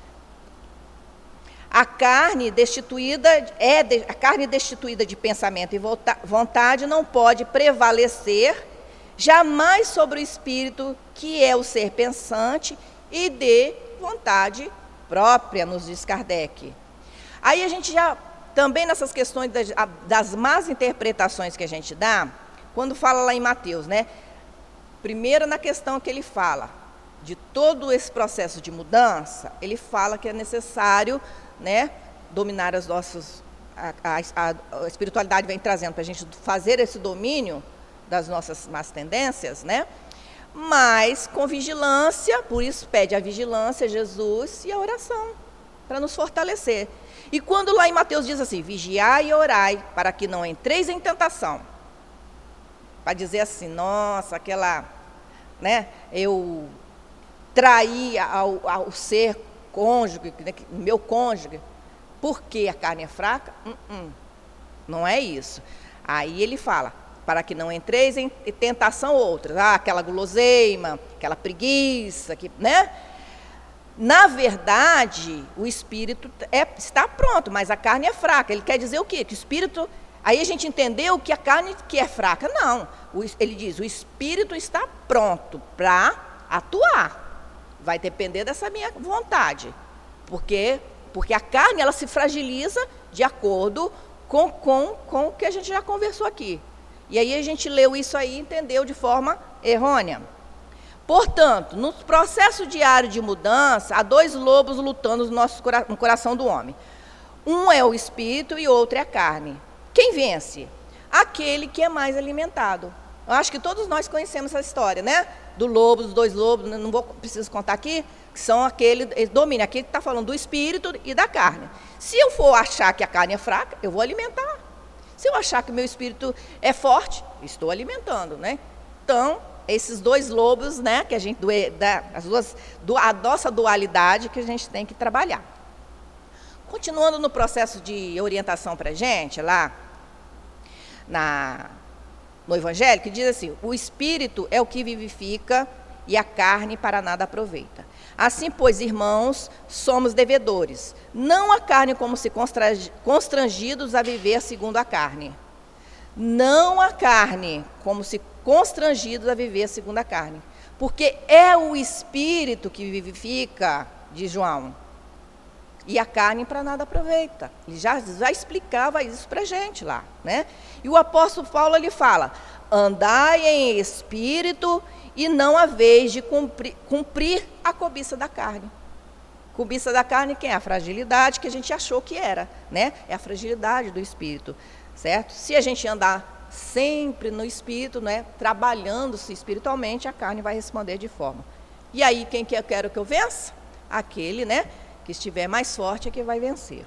A carne destituída é de, a carne destituída de pensamento e vontade não pode prevalecer jamais sobre o espírito, que é o ser pensante e de vontade própria, nos diz Kardec. Aí a gente já, também nessas questões das, das más interpretações que a gente dá, quando fala lá em Mateus, né? Primeiro na questão que ele fala, de todo esse processo de mudança, ele fala que é necessário, né, dominar as nossas, a, a, a espiritualidade vem trazendo para a gente fazer esse domínio das nossas más tendências, né? Mas com vigilância, por isso pede a vigilância, Jesus, e a oração, para nos fortalecer. E quando lá em Mateus diz assim, vigiai e orai, para que não entreis em tentação. Para dizer assim, nossa, aquela, né, eu traí ao, ao ser cônjuge, né, meu cônjuge, porque a carne é fraca? Uh-uh, não é isso. Aí ele fala, para que não entreis em tentação outras, ah, aquela guloseima, aquela preguiça, que, né? Na verdade, o espírito é, está pronto, mas a carne é fraca. Ele quer dizer o quê? Que o espírito... Aí a gente entendeu que a carne que é fraca. Não, o, ele diz, o espírito está pronto para atuar. Vai depender dessa minha vontade. Porque, porque a carne, ela se fragiliza de acordo com, com, com o que a gente já conversou aqui. E aí a gente leu isso aí e entendeu de forma errônea. Portanto, no processo diário de mudança, há dois lobos lutando no, nosso, no coração do homem. Um é o espírito e outro é a carne. Quem vence? Aquele que é mais alimentado. Eu acho que todos nós conhecemos essa história, né? Do lobo, dos dois lobos, não vou, preciso contar aqui, que são aquele, eles dominam, aquele que está falando do espírito e da carne. Se eu for achar que a carne é fraca, eu vou alimentar. Se eu achar que o meu espírito é forte, estou alimentando, né? Então, esses dois lobos, né, que a gente, da, as duas, a nossa dualidade que a gente tem que trabalhar. Continuando no processo de orientação para a gente, lá na, no Evangelho, que diz assim, o espírito é o que vivifica e a carne para nada aproveita. Assim, pois, irmãos, somos devedores, não a carne como se constrangidos a viver segundo a carne. Não a carne como se constrangidos a viver segundo a carne. Porque é o espírito que vivifica, diz João, e a carne para nada aproveita. Ele já, já explicava isso para a gente lá, né? E o apóstolo Paulo, ele fala, andai em espírito e não haveis de cumprir, cumprir a cobiça da carne. Cobiça da carne, quem é? A fragilidade que a gente achou que era, né? É a fragilidade do espírito, certo? Se a gente andar sempre no espírito, né? Trabalhando-se espiritualmente, a carne vai responder de forma. E aí, quem que eu quero que eu vença? Aquele, né? Que estiver mais forte é que vai vencer.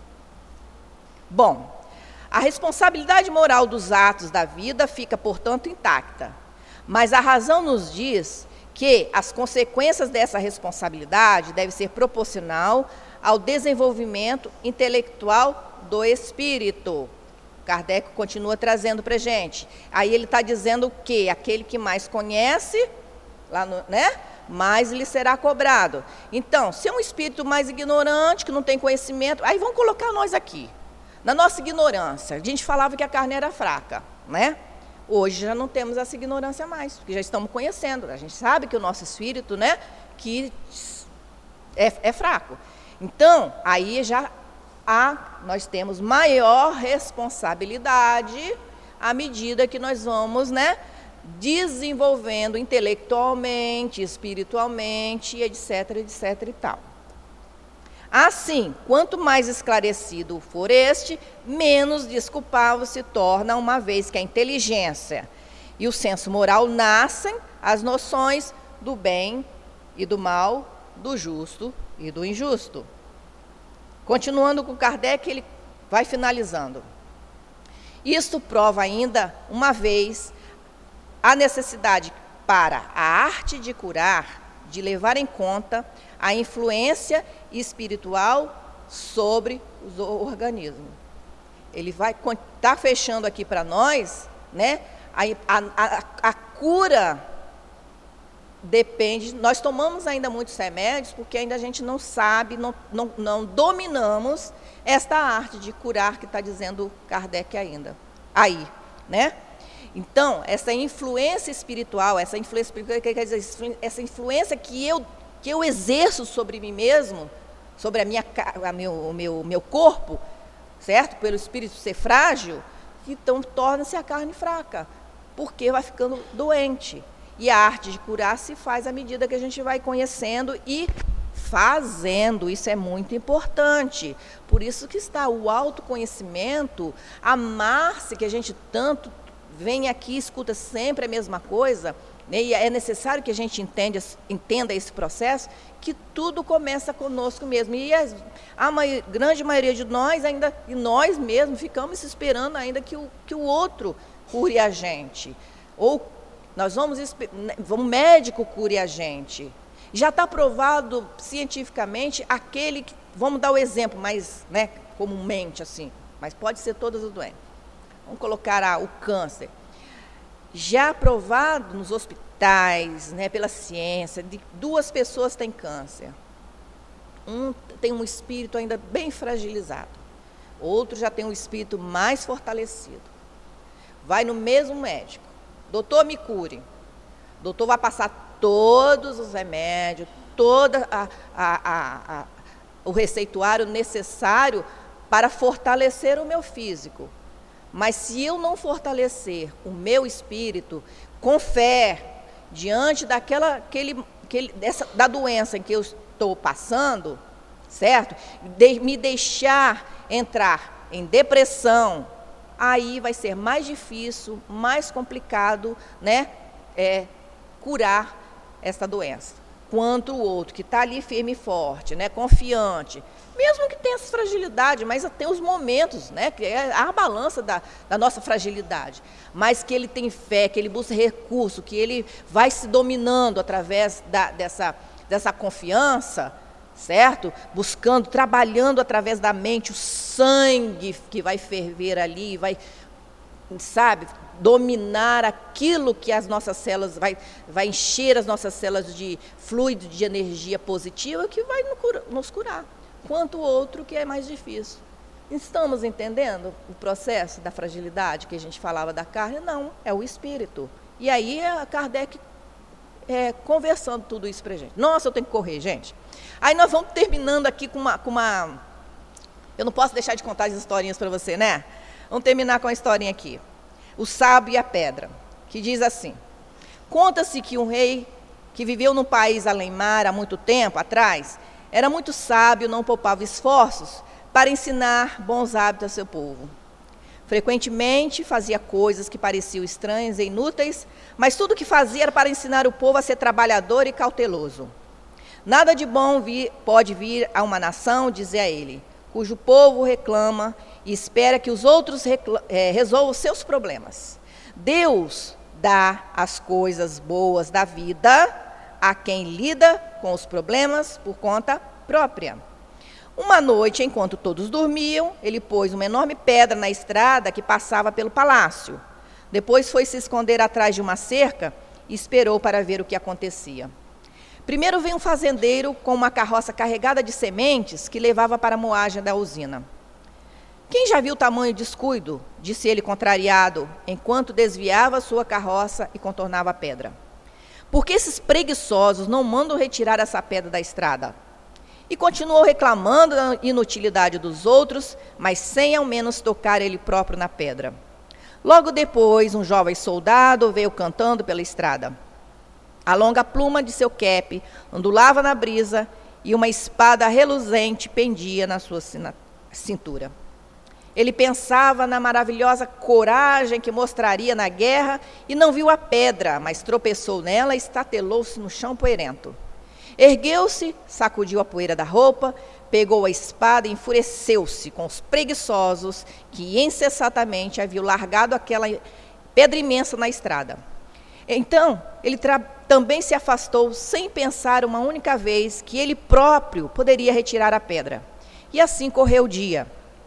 Bom, a responsabilidade moral dos atos da vida fica, portanto, intacta. Mas a razão nos diz que as consequências dessa responsabilidade devem ser proporcional ao desenvolvimento intelectual do espírito. Kardec continua trazendo para a gente. Aí ele está dizendo o quê? Aquele que mais conhece, lá no, né? mais lhe será cobrado. Então, se é um espírito mais ignorante, que não tem conhecimento, aí vamos colocar nós aqui. Na nossa ignorância, a gente falava que a carne era fraca, né? Hoje já não temos essa ignorância mais, porque já estamos conhecendo. A gente sabe que o nosso espírito, né, que é, é fraco. Então, aí já há, nós temos maior responsabilidade à medida que nós vamos, né, desenvolvendo intelectualmente, espiritualmente, etc, etc e tal. Assim, quanto mais esclarecido for este, menos desculpável se torna, uma vez que a inteligência e o senso moral nascem as noções do bem e do mal, do justo e do injusto. Continuando com Kardec, ele vai finalizando. Isto prova ainda, uma vez, a necessidade para a arte de curar, de levar em conta a influência espiritual sobre o organismo. Ele vai estar tá fechando aqui para nós, né? A, a, a cura depende, nós tomamos ainda muitos remédios, porque ainda a gente não sabe, não, não, não dominamos esta arte de curar que está dizendo Kardec ainda. Aí, né? Então, essa influência espiritual, essa influência espiritual, quer dizer, essa influência que eu, que eu exerço sobre mim mesmo, sobre a minha, a meu, o meu, meu corpo, certo? Pelo espírito ser frágil, então torna-se a carne fraca, porque vai ficando doente. E a arte de curar se faz à medida que a gente vai conhecendo e fazendo, isso é muito importante. Por isso que está o autoconhecimento, amar-se, que a gente tanto vem aqui, escuta sempre a mesma coisa, né? E é necessário que a gente entenda, entenda esse processo, que tudo começa conosco mesmo. E a, a maioria, grande maioria de nós ainda, e nós mesmos, ficamos esperando ainda que o, que o outro cure a gente. Ou nós vamos, o médico cure a gente. Já está provado cientificamente aquele que, vamos dar o exemplo mais, né, comumente assim, mas pode ser todas as doenças. Vamos colocar ah, o câncer. Já provado nos hospitais, né, pela ciência, de duas pessoas têm câncer. Um tem um espírito ainda bem fragilizado. Outro já tem um espírito mais fortalecido. Vai no mesmo médico. Doutor, me cure. Doutor vai passar todos os remédios, todo a, a, a, a, o receituário necessário para fortalecer o meu físico. Mas se eu não fortalecer o meu espírito com fé, diante daquela, aquele, aquele, dessa, da doença em que eu estou passando, certo? De, me deixar entrar em depressão, aí vai ser mais difícil, mais complicado, né, é, curar essa doença. Quanto o outro que está ali firme e forte, né, confiante, mesmo que tenha essa fragilidade, mas tem os momentos, né, que é a balança da, da nossa fragilidade, mas que ele tem fé, que ele busca recurso, que ele vai se dominando através da, dessa, dessa confiança, certo? Buscando, trabalhando através da mente, o sangue que vai ferver ali, vai, sabe, dominar aquilo que as nossas células, vai, vai encher as nossas células de fluido, de energia positiva, que vai nos curar. Quanto o outro que é mais difícil. Estamos entendendo o processo da fragilidade que a gente falava da carne? Não, é o espírito. E aí a Kardec é, conversando tudo isso para a gente. Nossa, eu tenho que correr, gente. Aí nós vamos terminando aqui com uma, com uma... Eu não posso deixar de contar as historinhas para você, né? Vamos terminar com a historinha aqui. O sábio e a pedra, que diz assim: conta-se que um rei que viveu num país além-mar há muito tempo atrás, era muito sábio, não poupava esforços para ensinar bons hábitos ao seu povo. Frequentemente fazia coisas que pareciam estranhas e inúteis, mas tudo o que fazia era para ensinar o povo a ser trabalhador e cauteloso. Nada de bom vir, pode vir a uma nação, dizia ele, cujo povo reclama e espera que os outros recla- é, resolvam seus problemas. Deus dá as coisas boas da vida a quem lida com os problemas por conta própria. Uma noite, enquanto todos dormiam, ele pôs uma enorme pedra na estrada que passava pelo palácio. Depois foi se esconder atrás de uma cerca e esperou para ver o que acontecia. Primeiro veio um fazendeiro com uma carroça carregada de sementes que levava para a moagem da usina. Quem já viu tamanho descuido, disse ele contrariado, enquanto desviava sua carroça e contornava a pedra. Por que esses preguiçosos não mandam retirar essa pedra da estrada? E continuou reclamando da inutilidade dos outros, mas sem ao menos tocar ele próprio na pedra. Logo depois, um jovem soldado veio cantando pela estrada. A longa pluma de seu cap ondulava na brisa e uma espada reluzente pendia na sua cintura. Ele pensava na maravilhosa coragem que mostraria na guerra e não viu a pedra, mas tropeçou nela e estatelou-se no chão poeirento. Ergueu-se, sacudiu a poeira da roupa, pegou a espada e enfureceu-se com os preguiçosos que incessantemente haviam largado aquela pedra imensa na estrada. Então, ele tra- também se afastou sem pensar uma única vez que ele próprio poderia retirar a pedra. E assim correu o dia.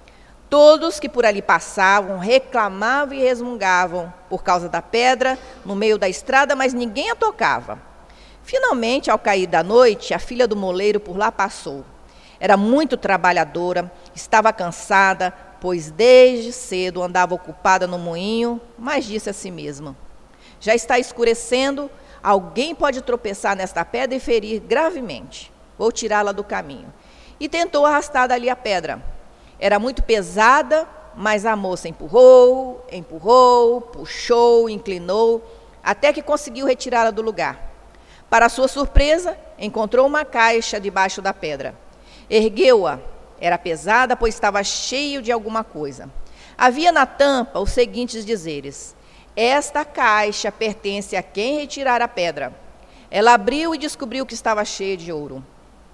Todos que por ali passavam reclamavam e resmungavam por causa da pedra no meio da estrada, mas ninguém a tocava. Finalmente, ao cair da noite, a filha do moleiro por lá passou. Era muito trabalhadora, estava cansada, pois desde cedo andava ocupada no moinho, mas disse a si mesma: já está escurecendo, alguém pode tropeçar nesta pedra e ferir gravemente. Vou tirá-la do caminho. E tentou arrastar dali a pedra. Era muito pesada, mas a moça empurrou, empurrou, puxou, inclinou, até que conseguiu retirá-la do lugar. Para sua surpresa, encontrou uma caixa debaixo da pedra. Ergueu-a. Era pesada, pois estava cheio de alguma coisa. Havia na tampa os seguintes dizeres: esta caixa pertence a quem retirar a pedra. Ela abriu e descobriu que estava cheia de ouro.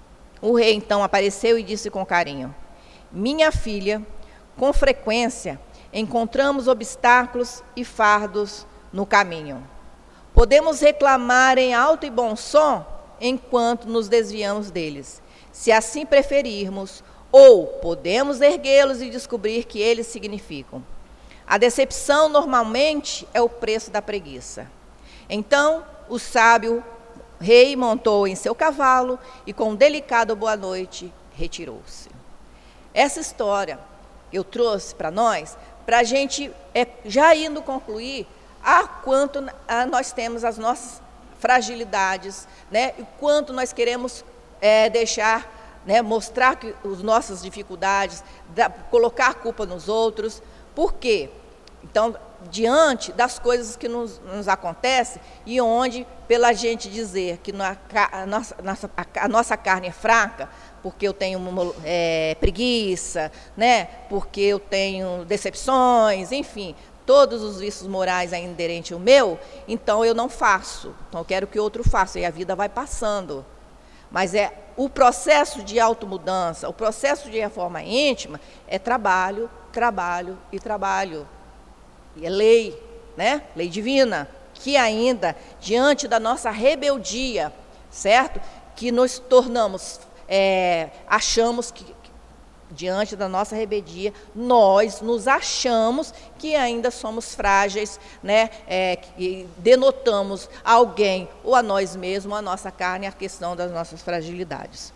O rei então apareceu e disse com carinho: minha filha, com frequência encontramos obstáculos e fardos no caminho. Podemos reclamar em alto e bom som enquanto nos desviamos deles, se assim preferirmos, ou podemos erguê-los e descobrir que eles significam. A decepção normalmente é o preço da preguiça. Então, o sábio rei montou em seu cavalo e com um delicado boa noite retirou-se. Essa história eu trouxe para nós, para a gente é, já indo concluir a quanto a, nós temos as nossas fragilidades, né, e quanto nós queremos é, deixar, né, mostrar que as nossas dificuldades, da, colocar a culpa nos outros. Por quê? Então, diante das coisas que nos, nos acontecem e onde, pela gente dizer que na, a, nossa, nossa, a, a nossa carne é fraca, porque eu tenho é, preguiça, né? Porque eu tenho decepções, enfim, todos os vícios morais ainda inerentes ao meu, então eu não faço, então eu quero que outro faça, e a vida vai passando. Mas é o processo de automudança, o processo de reforma íntima é trabalho, trabalho e trabalho. E é lei, né? Lei divina, que ainda, diante da nossa rebeldia, certo? Que nos tornamos, é, achamos que, diante da nossa rebeldia, nós nos achamos que ainda somos frágeis, né? É, que denotamos a alguém, ou a nós mesmos, a nossa carne, a questão das nossas fragilidades.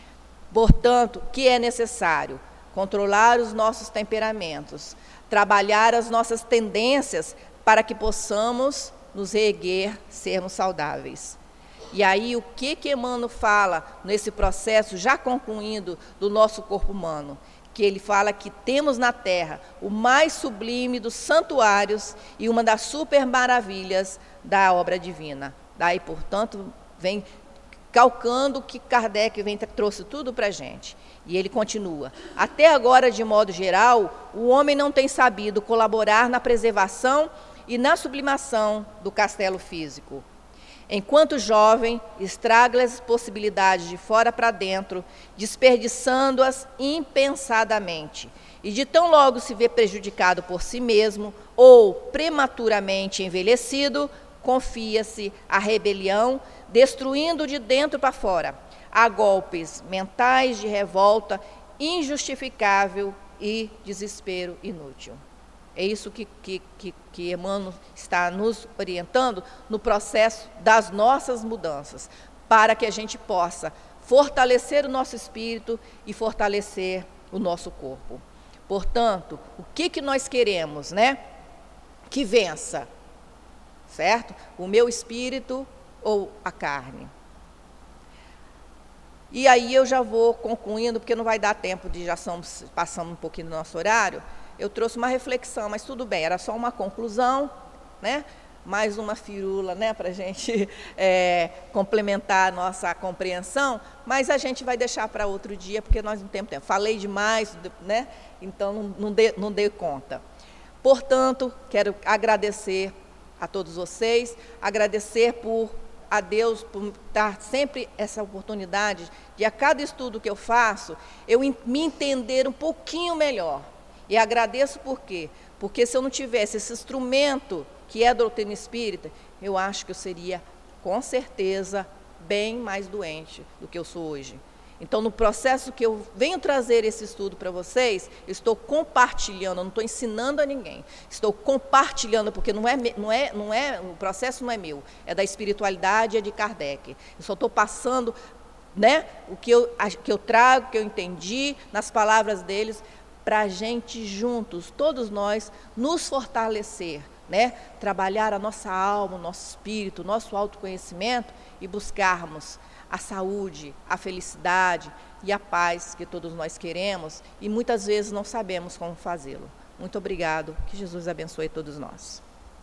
Portanto, o que é necessário? Controlar os nossos temperamentos, trabalhar as nossas tendências para que possamos nos reerguer, sermos saudáveis. E aí, o que que Emmanuel fala nesse processo, já concluindo, do nosso corpo humano? Que ele fala que temos na Terra o mais sublime dos santuários e uma das super maravilhas da obra divina. Daí, portanto, vem calcando que Kardec vem, trouxe tudo para a gente. E ele continua: até agora, de modo geral, o homem não tem sabido colaborar na preservação e na sublimação do castelo físico. Enquanto jovem, estraga as possibilidades de fora para dentro, desperdiçando-as impensadamente. E de tão logo se vê prejudicado por si mesmo ou prematuramente envelhecido, confia-se à rebelião, destruindo de dentro para fora, a golpes mentais de revolta injustificável e desespero inútil. É isso que, que, que, que Emmanuel está nos orientando no processo das nossas mudanças, para que a gente possa fortalecer o nosso espírito e fortalecer o nosso corpo. Portanto, o que, que nós queremos, né? Que vença, certo? O meu espírito ou a carne. E aí eu já vou concluindo, porque não vai dar tempo de, já estamos passando um pouquinho do nosso horário. Eu trouxe uma reflexão, mas tudo bem, era só uma conclusão, né? Mais uma firula, né, para a gente é, complementar a nossa compreensão, mas a gente vai deixar para outro dia, porque nós não temos tempo. Falei demais, né? Então não, não, dei, não dei conta. Portanto, quero agradecer a todos vocês, agradecer por a Deus por dar sempre essa oportunidade de, a cada estudo que eu faço, eu me entender um pouquinho melhor. E agradeço por quê? Porque se eu não tivesse esse instrumento que é a doutrina espírita, eu acho que eu seria, com certeza, bem mais doente do que eu sou hoje. Então, no processo que eu venho trazer esse estudo para vocês, eu estou compartilhando, eu não estou ensinando a ninguém, estou compartilhando, porque não é, não é, não é, o processo não é meu, é da espiritualidade, é de Kardec. Eu só estou passando, né, o que eu, que eu trago, que eu entendi, nas palavras deles, para a gente juntos, todos nós, nos fortalecer, né? Trabalhar a nossa alma, o nosso espírito, o nosso autoconhecimento e buscarmos a saúde, a felicidade e a paz que todos nós queremos e muitas vezes não sabemos como fazê-lo. Muito obrigado, que Jesus abençoe todos nós.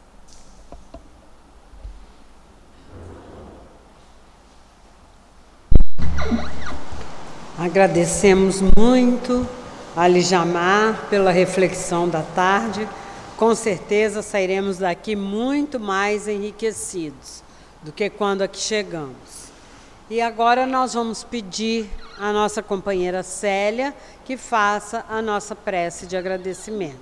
Agradecemos muito a Lijamar pela reflexão da tarde. Com certeza sairemos daqui muito mais enriquecidos do que quando aqui chegamos. E agora nós vamos pedir à nossa companheira Célia que faça a nossa prece de agradecimento.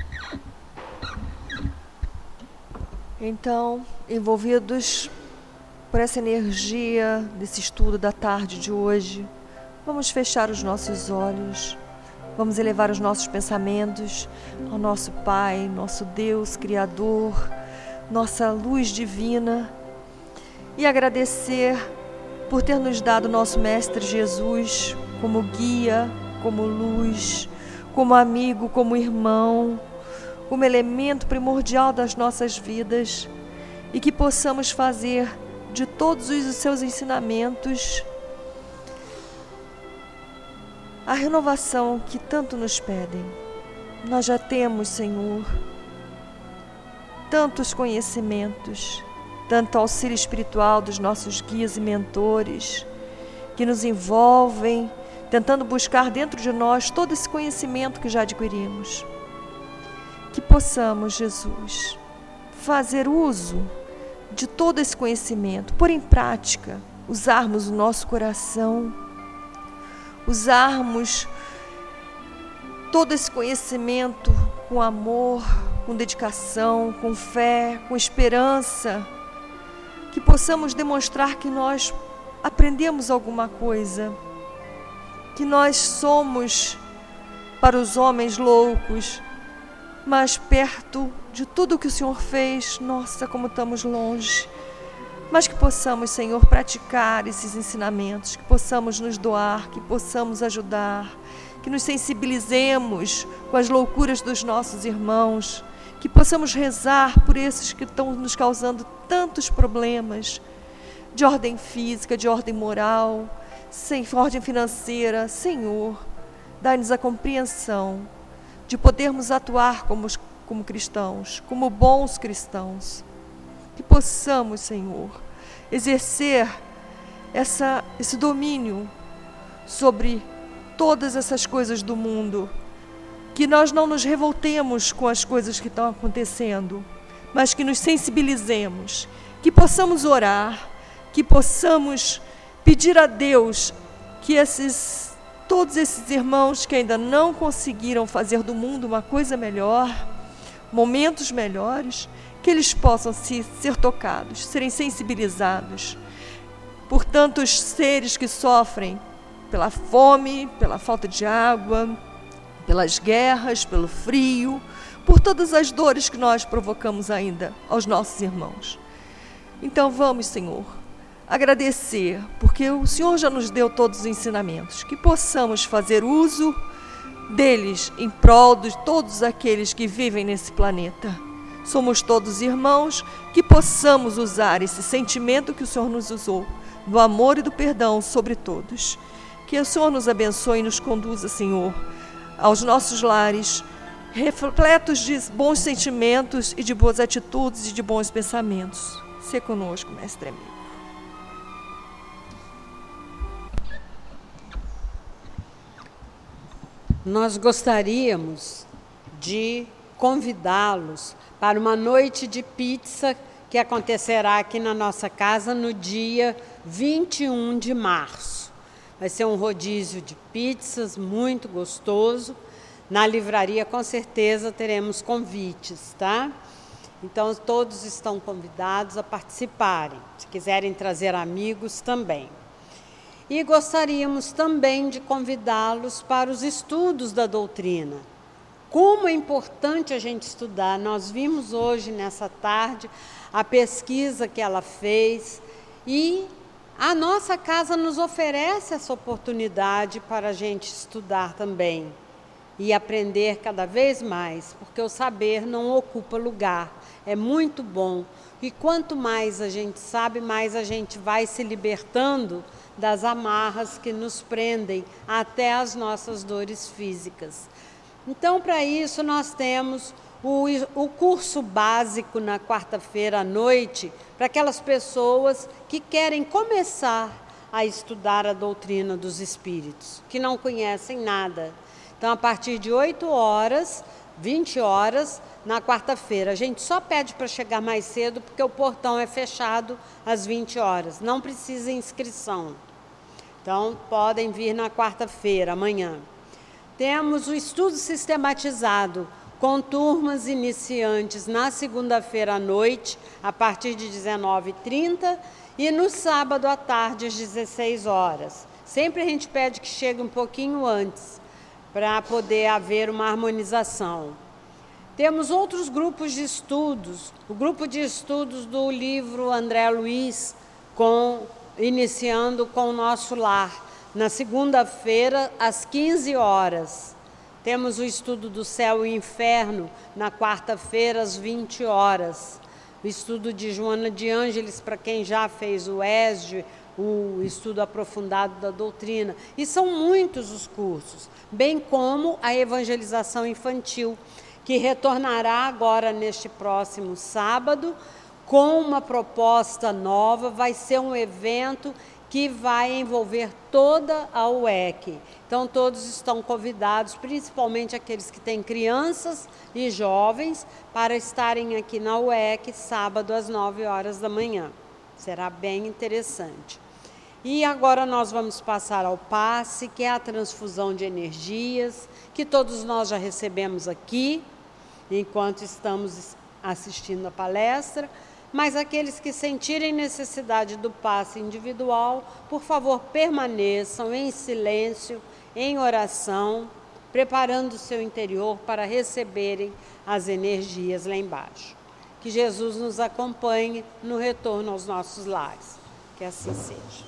Então, envolvidos por essa energia desse estudo da tarde de hoje, vamos fechar os nossos olhos, vamos elevar os nossos pensamentos ao nosso Pai, nosso Deus Criador, nossa luz divina, e agradecer por ter nos dado nosso Mestre Jesus como guia, como luz, como amigo, como irmão, como elemento primordial das nossas vidas, e que possamos fazer de todos os seus ensinamentos a renovação que tanto nos pedem. Nós já temos, Senhor, tantos conhecimentos, tanto auxílio espiritual dos nossos guias e mentores, que nos envolvem, tentando buscar dentro de nós todo esse conhecimento que já adquirimos. Que possamos, Jesus, fazer uso de todo esse conhecimento, pôr em prática, usarmos o nosso coração, usarmos todo esse conhecimento com amor, com dedicação, com fé, com esperança, que possamos demonstrar que nós aprendemos alguma coisa, que nós somos para os homens loucos, mas perto de tudo que o Senhor fez, nossa, como estamos longe, mas que possamos, Senhor, praticar esses ensinamentos, que possamos nos doar, que possamos ajudar, que nos sensibilizemos com as loucuras dos nossos irmãos, que possamos rezar por esses que estão nos causando tantos problemas, de ordem física, de ordem moral, sem ordem financeira. Senhor, dá-nos a compreensão de podermos atuar como, como cristãos, como bons cristãos. Que possamos, Senhor, exercer essa, esse domínio sobre todas essas coisas do mundo. Que nós não nos revoltemos com as coisas que estão acontecendo, mas que nos sensibilizemos, que possamos orar, que possamos pedir a Deus que esses, todos esses irmãos que ainda não conseguiram fazer do mundo uma coisa melhor, momentos melhores, que eles possam se, ser tocados, serem sensibilizados por tantos seres que sofrem pela fome, pela falta de água, pelas guerras, pelo frio, por todas as dores que nós provocamos ainda aos nossos irmãos. Então vamos, Senhor, agradecer, porque o Senhor já nos deu todos os ensinamentos, que possamos fazer uso deles em prol de todos aqueles que vivem nesse planeta. Somos todos irmãos, que possamos usar esse sentimento que o Senhor nos usou, do amor e do perdão sobre todos. Que o Senhor nos abençoe e nos conduza, Senhor, aos nossos lares, repletos de bons sentimentos e de boas atitudes e de bons pensamentos. Se conosco, mestre amigo. Nós gostaríamos de convidá-los para uma noite de pizza que acontecerá aqui na nossa casa no dia vinte e um de março. Vai ser um rodízio de pizzas muito gostoso. Na livraria, com certeza, teremos convites, tá? Então, todos estão convidados a participarem. Se quiserem trazer amigos, também. E gostaríamos também de convidá-los para os estudos da doutrina. Como é importante a gente estudar. Nós vimos hoje, nessa tarde, a pesquisa que ela fez e a nossa casa nos oferece essa oportunidade para a gente estudar também e aprender cada vez mais, porque o saber não ocupa lugar, é muito bom. E quanto mais a gente sabe, mais a gente vai se libertando das amarras que nos prendem até as nossas dores físicas. Então, para isso, nós temos o, o curso básico na quarta-feira à noite, para aquelas pessoas que querem começar a estudar a doutrina dos espíritos, que não conhecem nada. Então, a partir de oito horas, vinte horas, na quarta-feira. A gente só pede para chegar mais cedo, porque o portão é fechado às vinte horas. Não precisa inscrição. Então, podem vir na quarta-feira, amanhã. Temos o estudo sistematizado, com turmas iniciantes na segunda-feira à noite, a partir de dezenove e trinta, e no sábado à tarde, às dezesseis horas. Sempre a gente pede que chegue um pouquinho antes, para poder haver uma harmonização. Temos outros grupos de estudos, o grupo de estudos do livro André Luiz, com, iniciando com o Nosso Lar, na segunda-feira, às quinze horas. Temos o estudo do Céu e Inferno, na quarta-feira, às vinte horas. O estudo de Joana de Ângeles, para quem já fez o E S G, o estudo aprofundado da doutrina. E são muitos os cursos, bem como a evangelização infantil, que retornará agora neste próximo sábado, com uma proposta nova. Vai ser um evento que vai envolver toda a U E C. Então, todos estão convidados, principalmente aqueles que têm crianças e jovens, para estarem aqui na U E C, sábado, às nove horas da manhã. Será bem interessante. E agora nós vamos passar ao passe, que é a transfusão de energias, que todos nós já recebemos aqui, enquanto estamos assistindo a palestra. Mas aqueles que sentirem necessidade do passe individual, por favor, permaneçam em silêncio, em oração, preparando o seu interior para receberem as energias lá embaixo. Que Jesus nos acompanhe no retorno aos nossos lares. Que assim seja.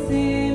você.